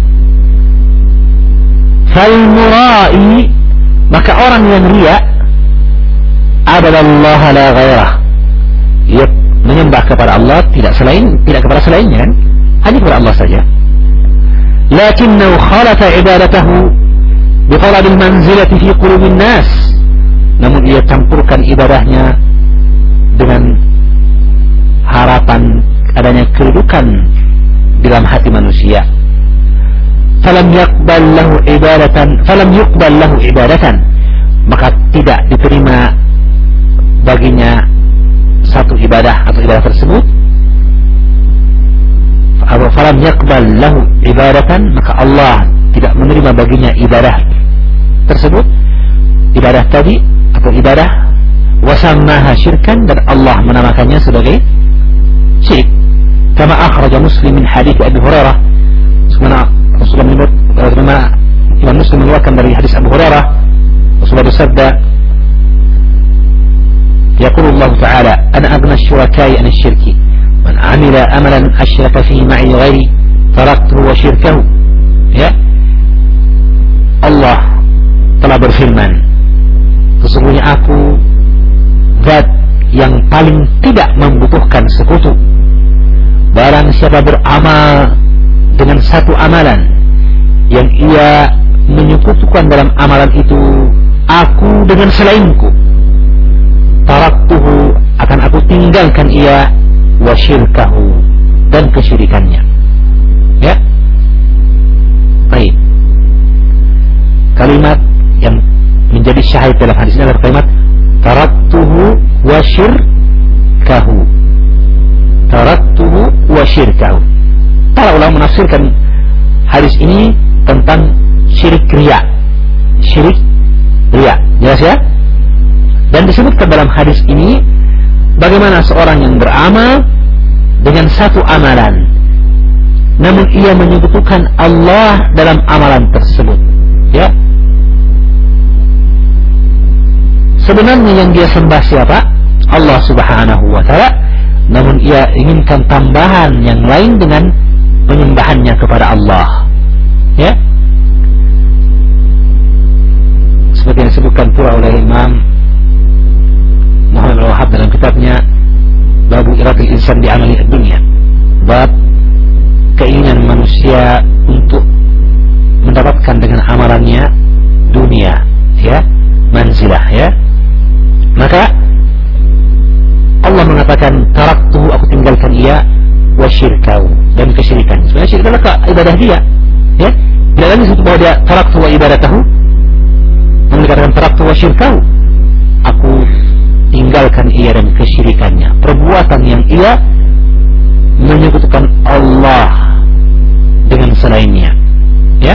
Fal-mura'i, maka orang yang riya adalah Allah la ghairah, ia menyembah kepada Allah tidak kepada selainnya, hanya kepada Allah saja. Lakinnahu khalata ibadatahu biqalabil manzilati fi qulubin nas, namun ia campurkan ibadahnya dengan harapan adanya kedudukan dalam hati manusia. Falam yuqbal lahu ibadatan, maka tidak diterima baginya satu ibadah atau ibadah tersebut. Falam yaqbal lahu ibadatan, maka Allah tidak menerima baginya ibadah tersebut, ibadah tadi atau ibadah, wasammaha syirkan, dan Allah menamakannya sebagai syirik. Kama akhraja Muslim min hadits Abi Hurairah, sebagaimana Imam Muslim mengeluarkan dari hadis Abu Hurairah, Rasulullah bersabda, yaqulu Allah Ta'ala, ana aghna asy-syuraka'i 'an asy-syirki, man 'amila amalan asyraka fihi ma'i ghairi taraktuhu wa syirkahu. Ya, Allah telah berfirman, sesungguhnya aku zat yang paling tidak membutuhkan sekutu. Barang siapa beramal dengan satu amalan yang ia menyekutukan dalam amalan itu aku dengan selainku, taraktuhu, akan aku tinggalkan ia, wa syirkahu, dan kesyirikannya. Ya, baik. Kalimat yang menjadi syahid dalam hadis ini adalah kalimat taraktuhu wa syirkahu. Taraktuhu wa syirkahu. Para ulama menafsirkan hadis ini tentang syirik riya. Syirik riya, jelas ya? Dan disebutkan dalam hadis ini bagaimana seorang yang beramal dengan satu amalan, namun ia menyebutkan Allah dalam amalan tersebut. Ya, sebenarnya yang dia sembah siapa? Allah Subhanahu wa Ta'ala, namun ia inginkan tambahan yang lain dengan penyembahannya kepada Allah. Ya, seperti yang disebutkan pula oleh Imam Muhammad Al-Wahhab dalam kitabnya Babu Iradil Insan di Amali Dunia, bab keinginan manusia untuk mendapatkan dengan amalannya dunia, ya, manzilah, ya. Maka Allah mengatakan taraktuhu, aku tinggalkan ia, wa syirkahu, dan kesyirikan. Sebenarnya syirik adalah ibadah dia, ya. Bila lagi disebut bahwa dia taraktuhu wa ibadatahu, yang dikatakan taraktuhu wa syirkahu, aku tinggalkan ia dan kesyirikannya, perbuatan yang ia menyekutukan Allah dengan selainnya, ya.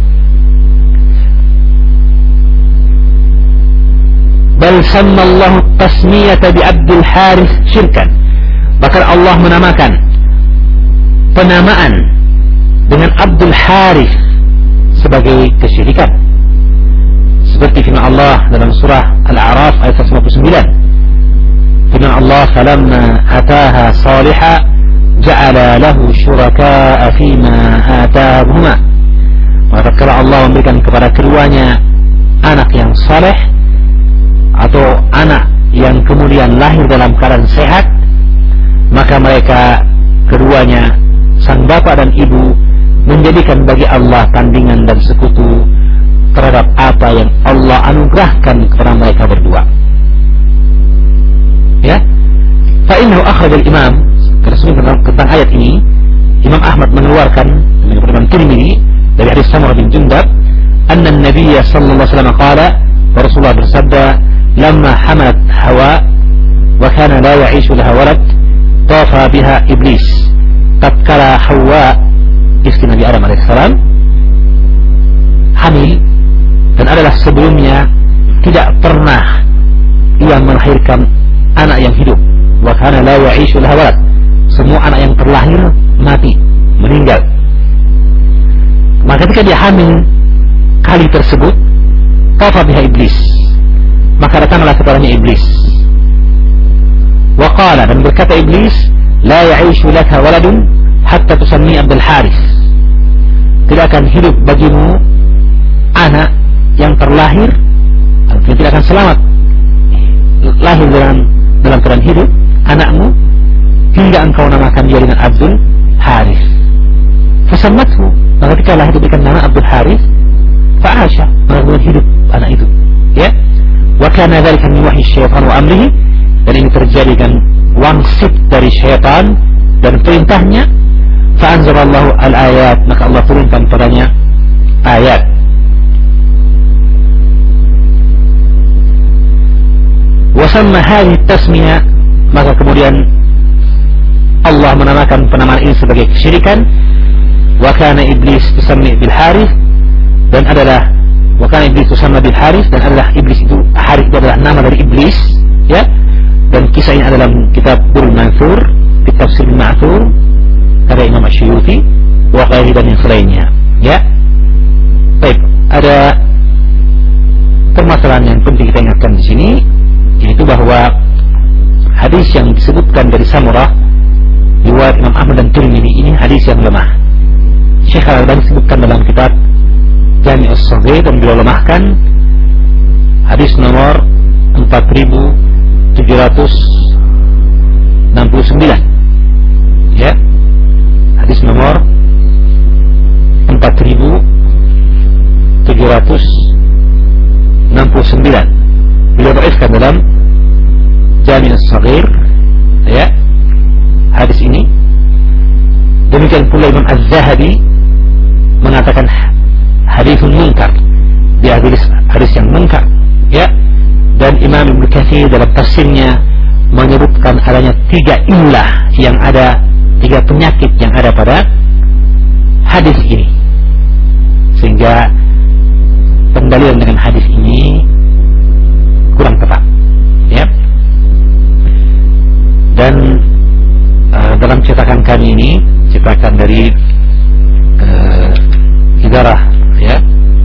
Bal sammallahu tasmiyata bi Abdul Harith syirkan, bahkan Allah menamakan penamaan dengan Abdul Harith sebagai kesyirikan, seperti firman Allah dalam surah Al-A'raf ayat 159. Firman Allah, falamma ataha salihah ja'ala lahu syuraka'a fima atahuma, maka tatkala Allah memberikan kepada keduanya anak yang saleh atau anak yang kemudian lahir dalam keadaan sehat, maka mereka keduanya, sang bapak dan ibu, menjadikan bagi Allah tandingan dan sekutu terhadap apa yang Allah anugerahkan kepada mereka berdua. Ya, fa innahu akhrajal imam, tentang ayat ini Imam Ahmad mengeluarkan dari Imam Tirmidzi dari hadis Samurah bin Jundab, anna an-nabiy sallallahu alaihi wasallam qala, Rasulullah bersabda, lamma hamalat Hawa wa kana la ya'ishu laha walad tafa biha iblis. Tatkala Hawa, istri Nabi Adam alaihissalam, dan adalah sebelumnya tidak pernah ia melahirkan anak yang hidup. Wa kana la ya'ishu laha walad, semua anak yang terlahir mati, meninggal. Maka ketika dia hamil kali tersebut, tafa biha iblis, maka datanglah kepadanya iblis. Wa qala, dan berkata iblis, la ya'ishu laka waladun hatta tusammi Abdul Harith, tidak akan hidup bagimu anak yang terlahir, artinya tidak akan selamat lahir dalam keadaan hidup anakmu hingga engkau namakan dia dengan Abdul Harith. Fasammathu, maka ketika lahir diberikan nama Abdul Harith, fa'asha, maka hidup anak itu, ya. Wa kana dzalika min wahyi syaitan wa amrihi, dan ini terjadi dengan wangsit dari syaitan dan perintahnya. Fa'anzalallahu al-ayat, maka Allah turunkan padanya ayat. Wasamma hadhihi tasmiyah, maka kemudian Allah menamakan penamaan ini sebagai kesyirikan. Wa kana iblis tusammi bil Harith, dan adalah wa kana iblis tusamma bil Harith, dan adalah iblis itu, Harith itu adalah nama dari iblis, ya. Dan kisah ini adalah kitab Durrul Mansur, kitab Tafsir Ma'thur karya Imam Asy-Syuyuti wa ghairihi, dan yang selainnya, ya. Baik, ada permasalahan yang penting kita ingatkan di sini, yaitu bahwa hadis yang disebutkan dari Samurah riwayat Imam Ahmad dan Tirmidzi ini hadis yang lemah. Syekh Al-Albani sebutkan dalam kitab Jami' As-Shaghir, dan beliau lemahkan hadis nomor 4769, ya, hadis nomor 4769 beliau dhaifkan dalam Jami' As-Shaghir, ya, hadis ini. Demikian pula Imam Az-Zahabi mengatakan hadisun munkar, dia hadis yang munkar, ya. Dan Imam Ibnu Katsir dalam tafsirnya menyebutkan adanya 3 illah yang ada, 3 penyakit yang ada pada hadis ini, sehingga pendalilan dengan hadis ini kurang tepat, ya. Dan dalam cetakan kami ini, cetakan dari Idarah, ya,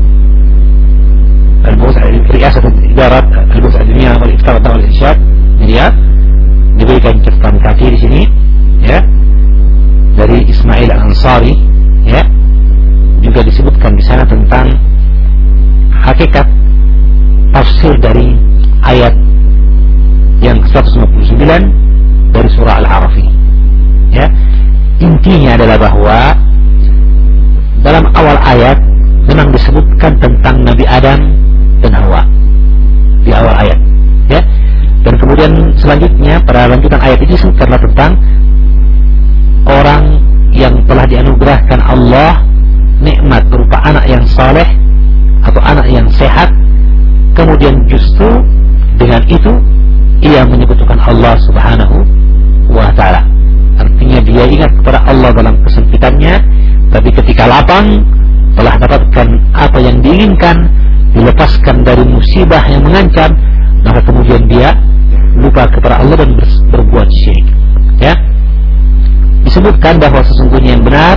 Riasat Idarat Al-Buhth Ad-Dunya wal Iftar wal Irsyad, dia diberikan catatan kaki di sini, ya, dari Ismail Al-Ansari, ya. Juga disebutkan di sana tentang hakikat tafsir dari ayat yang 159 dari surah Al-A'raf, ya. Intinya adalah bahwa dalam awal ayat memang disebutkan tentang Nabi Adam dan Hawa di awal ayat, ya. Dan kemudian selanjutnya pada lanjutan ayat ini disebutkanlah tentang orang yang telah dianugerahkan Allah nikmat berupa anak yang saleh atau anak yang sehat, kemudian justru dengan itu ia menyekutukan Allah Subhanahu wa ta'ala. Artinya dia ingat kepada Allah dalam kesempitannya, tapi ketika lapang telah dapatkan apa yang diinginkan, dilepaskan dari musibah yang mengancam, maka kemudian dia lupa kepada Allah dan berbuat syirik, ya. Disebutkan bahwa sesungguhnya yang benar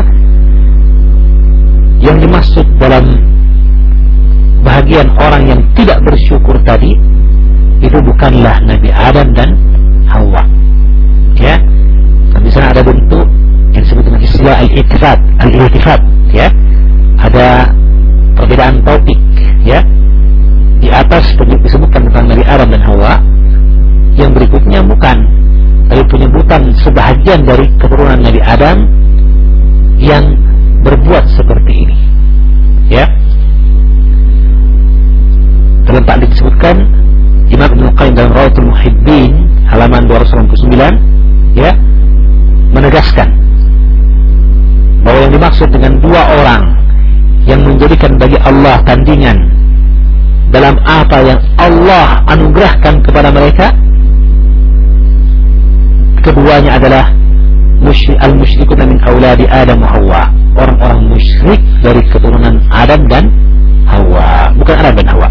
yang dimaksud dalam bahagian orang yang tidak bersyukur tadi itu bukanlah Nabi Adam dan Hawa, ya. Dan di sana ada bentuk yang disebut dengan istilah al-iltifat, ya. Ada perbedaan topik, ya. Di atas disebutkan tentang Nabi Adam dan Hawa, yang berikutnya bukan, tapi penyebutan sebahagian dari keturunan Nabi Adam yang berbuat seperti ini, ya. Dalam ta'liq disebutkan Imam Ibnu Qayyim dalam Rawdatul Muhibbin halaman 299, ya, menegaskan bahwa yang dimaksud dengan 2 orang yang menjadikan bagi Allah tandingan dalam apa yang Allah anugerahkan kepada mereka, keduanya adalah al-musyrikun min auladi Adam wa Hawa, orang-orang musyrik dari keturunan Adam dan Hawa, bukan Adam dan Hawa.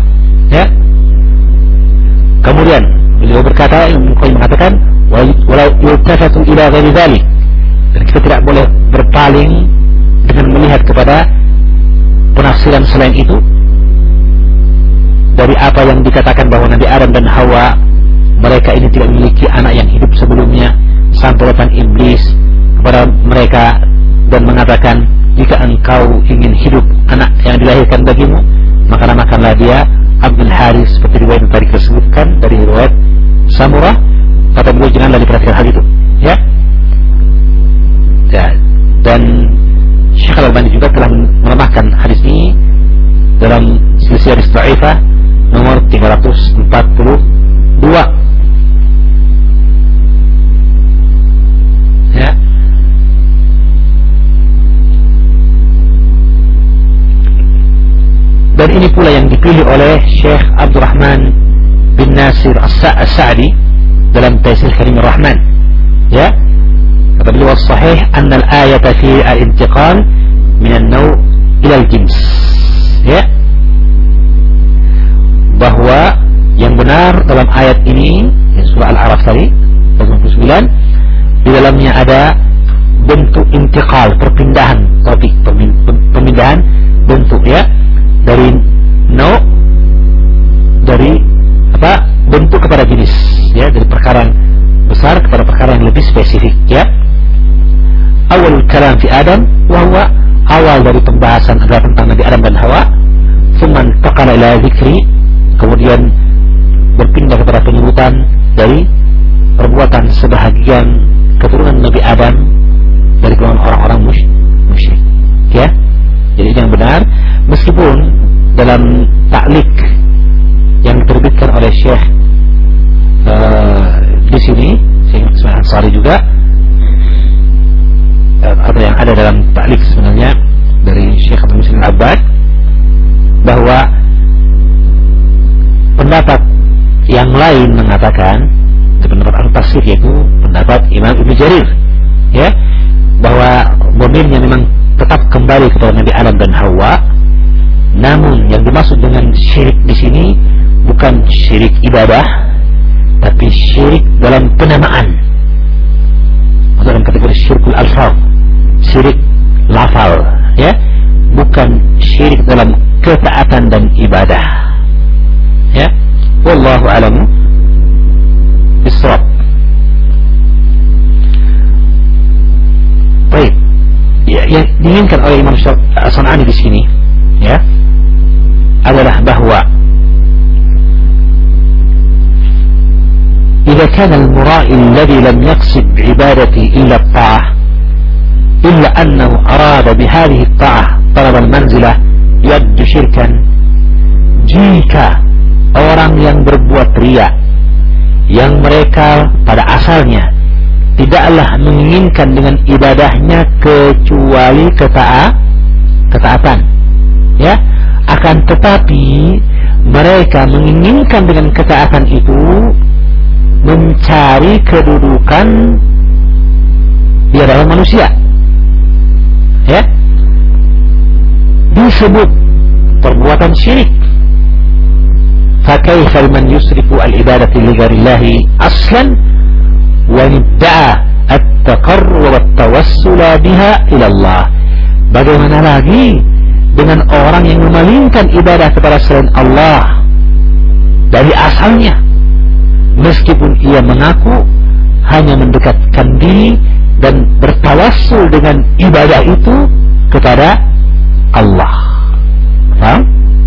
yultafatu ila ghairi dzalik, dan kita tidak boleh berpaling dengan melihat kepada penafsiran selain itu dari apa yang dikatakan bahwa Nabi Adam dan Hawa mereka ini tidak memiliki anak yang hidup sebelumnya, sampai datang iblis kepada mereka dan mengatakan, jika engkau ingin hidup anak yang dilahirkan bagimu, maka namakanlah dia Abdul Haris, seperti riwayat yang tadi disebutkan dari riwayat Samurah. Kata beliau, janganlah diperhatikan hal itu, ya. Dan Syekh Al-Albani juga telah melemahkan hadis ini dalam silsilah hadis dhaifah nomor 342, ya. Dan ini pula yang dipilih oleh Syekh Abdurrahman bin Nasir As-Sa'di dalam Taisir Karimur Rahman, ya. Kata beliau, sahih anna al-ayata fi al-intiqal min an-naw' ila al-jins, ya, bahwa yang benar dalam ayat ini surah Al-A'raf tadi 29, di dalamnya ada bentuk intiqal, perpindahan topik, pemindahan bentuk, ya, dari naw', dari apa, bentuk kepada jenis, ya, dari perkara besar kepada perkara yang lebih spesifik, ya. Awal kalam fi Adam, wahwa awal dari pembahasan adalah tentang Nabi Adam dan Hawa. Thumma intaqala ila dzikri, kemudian berpindah kepada penyebutan dari perbuatan sebahagian keturunan Nabi Adam dari kalangan orang-orang musyrik, ya. Jadi yang benar, meskipun dalam taklik yang diterbitkan oleh Syekh di sini, Syekh Ismail Ansari juga, atau yang ada dalam taklik sebenarnya dari Syekh Abdul Muslim Al-Abbad, bahwa pendapat yang lain mengatakan, pendapat al-tafsir, yaitu pendapat Imam Ibnu Jarir, ya, bahwa domirnya memang tetap kembali kepada Nabi Adam dan Hawa, namun yang dimaksud dengan syirik di sini bukan syirik ibadah, tapi syirik dalam penamaan, dalam kategori syirkul alfaz, syirik lafal, ya, bukan syirik dalam ketaatan dan ibadah, ya. Wallahu a'lam bissawab. Baik, ya, yang diinginkan oleh Imam As-San'ani di sini, ya, adalah bahwa إذا كان المرائي الذي لم يقصد بعبادته إلا الطاعة، إلا أنه أراد بهذه الطاعة طلب المنزلة، يد شركا. Jika orang yang berbuat riya, yang mereka pada asalnya tidaklah menginginkan dengan ibadahnya kecuali ketaatan, ya, akan tetapi mereka menginginkan dengan ketaatan itu mencari kedudukan di hadapan manusia, ya, disebut perbuatan syirik. Fakaifa man yusrifu al-ibadati li ghairillah aslan wa yad'a at-taqarrub wa at-tawassul biha ila Allah. Bagaimana lagi dengan orang yang memalingkan ibadah kepada selain Allah dari asalnya, meskipun ia mengaku hanya mendekatkan diri dan bertawassul dengan ibadah itu kepada Allah. Paham?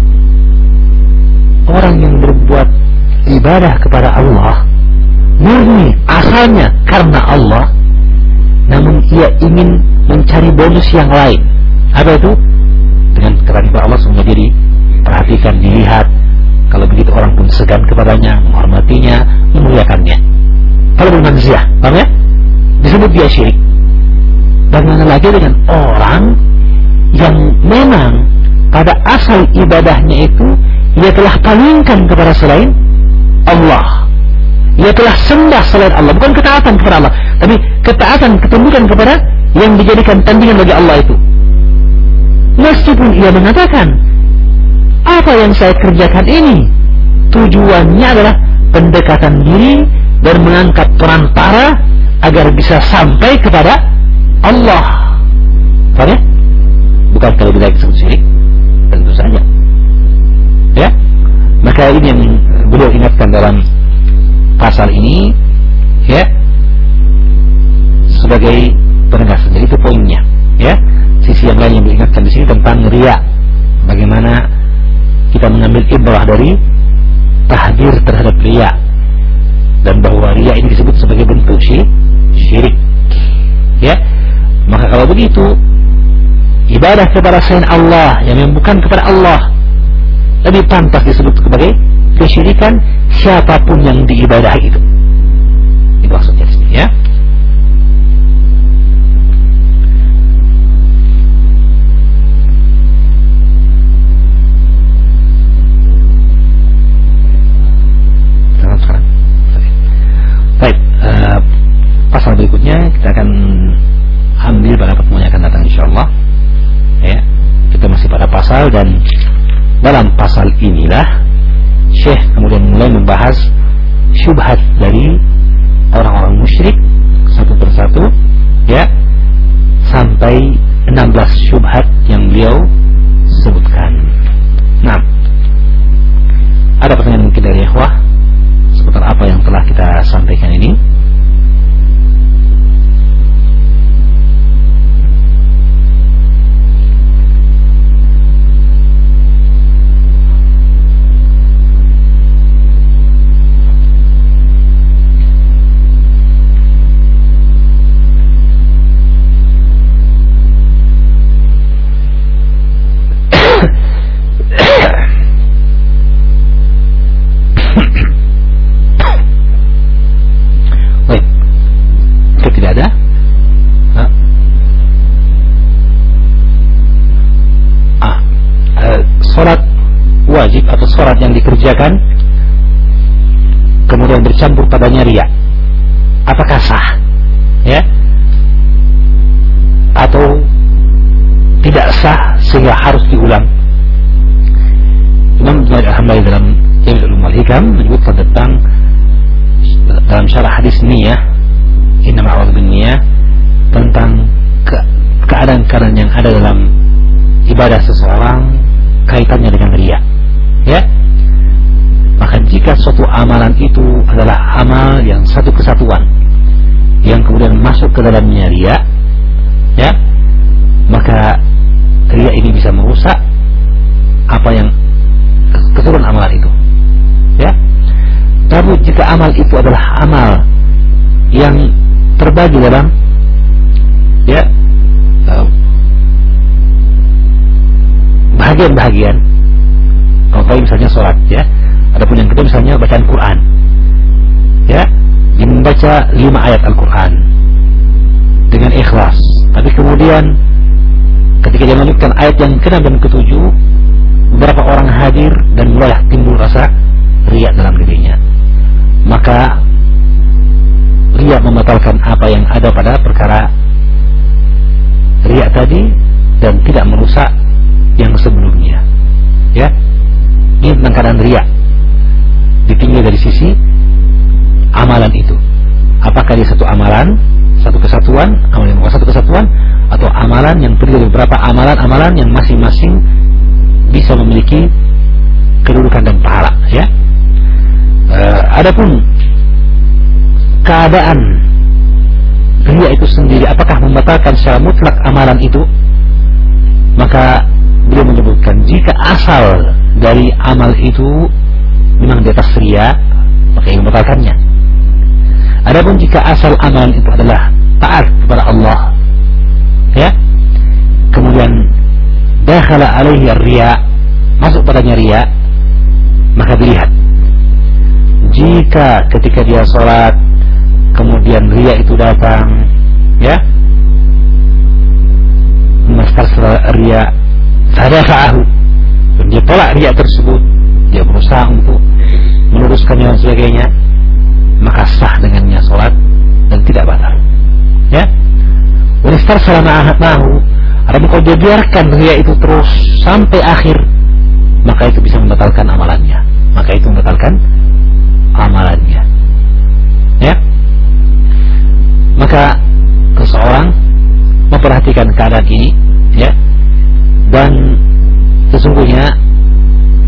Orang yang berbuat ibadah kepada Allah murni asalnya karena Allah, namun ia ingin mencari bonus yang lain. Apa itu? Dengan kerana Allah semua diri, perhatikan, dilihat. Kalau begitu orang pun segan kepadanya, menghormatinya, memuliakannya. Kalau bermanziah, paham ya? Disebut dia syirik. Bagaimana lagi dengan orang yang memang pada asal ibadahnya itu ia telah palingkan kepada selain Allah, ia telah sembah selain Allah, bukan ketaatan kepada Allah, tapi ketaatan, ketundukan kepada yang dijadikan tandingan bagi Allah itu. Meskipun ia mengatakan, apa yang saya kerjakan ini tujuannya adalah pendekatan diri dan mengangkat perantara agar bisa sampai kepada Allah. Paham ya? Bukan kalau tidak disebut syirik, tentu saja. Ya, maka ini yang beliau ingatkan dalam pasal ini, ya, sebagai penegasan. Jadi itu poinnya. Ya, sisi yang lain yang diingatkan di sini tentang riya. Bagaimana kita mengambil ibrah dari tahdir terhadap riya, dan bahwa riya ini disebut sebagai bentuk syirik. Ya, maka kalau begitu ibadah kepada selain Allah yang bukan kepada Allah lebih pantas disebut sebagai kesyirikan, siapapun yang diibadahi itu. Itu maksudnya di sini, ya. Baik, pasal berikutnya kita akan ambil pada pertemuan yang akan datang, insyaallah. Ya, kita masih pada pasal, dan dalam pasal inilah Syekh kemudian mulai membahas syubhat dari orang-orang musyrik satu persatu, ya, sampai 16 syubhat yang beliau sebutkan. Nah, ada pertanyaan mungkin dari ikhwah seputar apa yang telah kita sampaikan ini? Sholat wajib atau sholat yang dikerjakan kemudian bercampur padanya riya, apakah sah, ya, atau tidak sah sehingga harus diulang? Imam Al-Hambali dalam Jami' Ulum Al-Hikam menyebutkan tentang dalam syarah hadis niyah, innama a'udzu binniyah, tentang keadaan-keadaan yang ada dalam ibadah seseorang kaitannya dengan riya, ya. Maka jika suatu amalan itu adalah amal yang satu kesatuan yang kemudian masuk ke dalamnya riya, ya, maka riya ini bisa merusak apa yang keseluruhan amalan itu, ya. Tapi jika amal itu adalah amal yang terbagi dalam, ya, bahagian-bahagian, kalau misalnya sholat, ya, adapun yang kedua misalnya bacaan Quran, ya, dia membaca 5 ayat Al-Quran dengan ikhlas, tapi kemudian ketika dia melanjutkan ayat yang ke-6 dan ke-7, beberapa orang hadir dan mulai timbul rasa riya dalam dirinya, maka riya membatalkan apa yang ada pada perkara riya tadi dan tidak merusak yang sebelumnya, ya. Ini tentang keadaan riya ditinggal dari sisi amalan itu, apakah dia satu amalan, satu kesatuan, amalan yang satu kesatuan, atau amalan yang terdiri dari beberapa amalan-amalan yang masing-masing bisa memiliki kedudukan dan pahala, ya. Adapun keadaan riya itu sendiri, apakah membatalkan secara mutlak amalan itu, maka beliau menyebutkan jika asal dari amal itu memang di atas riya, maka yang membatalkannya. Adapun jika asal amalan itu adalah taat kepada Allah, ya, kemudian dakhala alaihi riya, masuk padanya riya, maka dilihat jika ketika dia sholat kemudian riya itu datang, ya, maskar riya sadafa'ahu, dan dia tolak riya tersebut, dia berusaha untuk meluruskannya dan sebagainya, maka sah dengannya sholat dan tidak batal, ya. Wanistar salama'ahu, adapun kalau dia biarkan riya itu terus sampai akhir, maka itu bisa membatalkan amalannya, ya.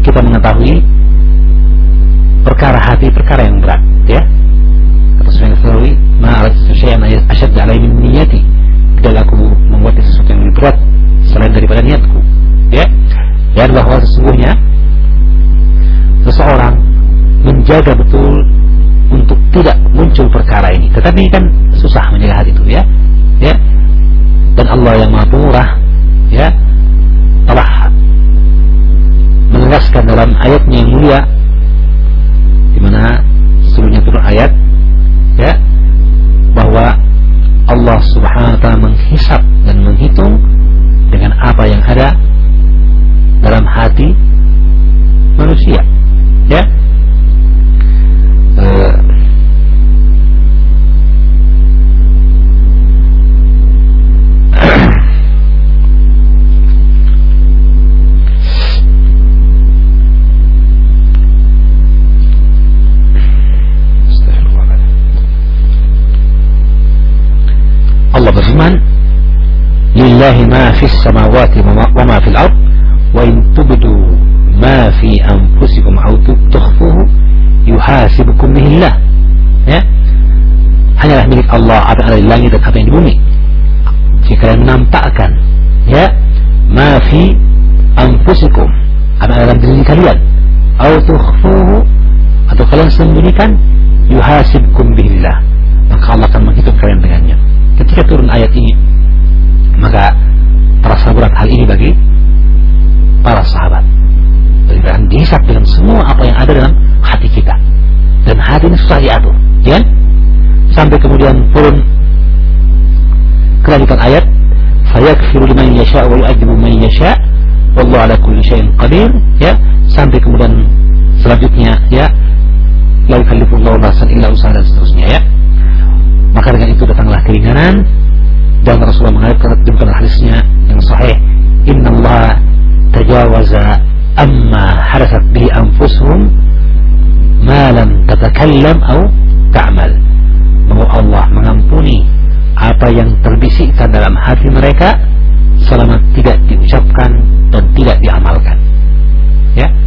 kita mengetahui perkara hati, perkara yang berat, ya. Kata Sufyan Ats-Tsauri, "Ma'aratu syai'an asyad 'alai min niyyati." Tidak aku membuat sesuatu yang lebih berat selain daripada niatku, ya. Dan bahwa sesungguhnya seseorang menjaga betul untuk tidak muncul perkara ini. Tetapi kan susah menjaga hati itu, ya. Ya. Dan Allah yang Maha Pemurah, ya, telah menegaskan dalam ayatnya yang mulia, di mana sebelumnya turun ayat, ya, bahwa Allah Subhanahu wa taala menghisab dan menghitung dengan apa yang ada dalam hati manusia, ya. Allah berfirman, "Lillahi ma fis samawati wa ma fil ard, wa in tubdu ma fi anfusikum aw tukhfuhu yuhasibukum bihi Allah." Ya. Hanyalah milik Allah apa yang ada di langit dan apa yang di bumi. Jika kalian menampakkan, ya, ma fi anfusikum, apa yang ada dalam diri kalian, aw tukhfuhu, atau kalian sembunyikan, yuhasibukum bihi Allah, maka Allah akan menghitung kalian dengannya. Ketika turun ayat ini, maka terasa berat hal ini bagi para sahabat. Akan dihisab dengan semua apa yang ada dalam hati kita, dan hati ini susah diatur, ya? Sampai kemudian turun kelanjutan ayat, "Fayaghfiru liman yasha' wa yu'adzibu man yasha' wallahu 'ala kulli syai'in qadir." Ya, sampai kemudian selanjutnya, ya, "La yukallifullahu nafsan illa wus'aha," dan seterusnya, ya. Maka dengan itu datanglah keringanan, dan Rasulullah mengatakan dalam hadisnya yang sahih, "Innallaha tajawaza amma harasat bihi anfusuhum ma lam tatakallam aw ta'mal." Bahwa Allah mengampuni apa yang terbisikkan dalam hati mereka selama tidak diucapkan dan tidak diamalkan, ya.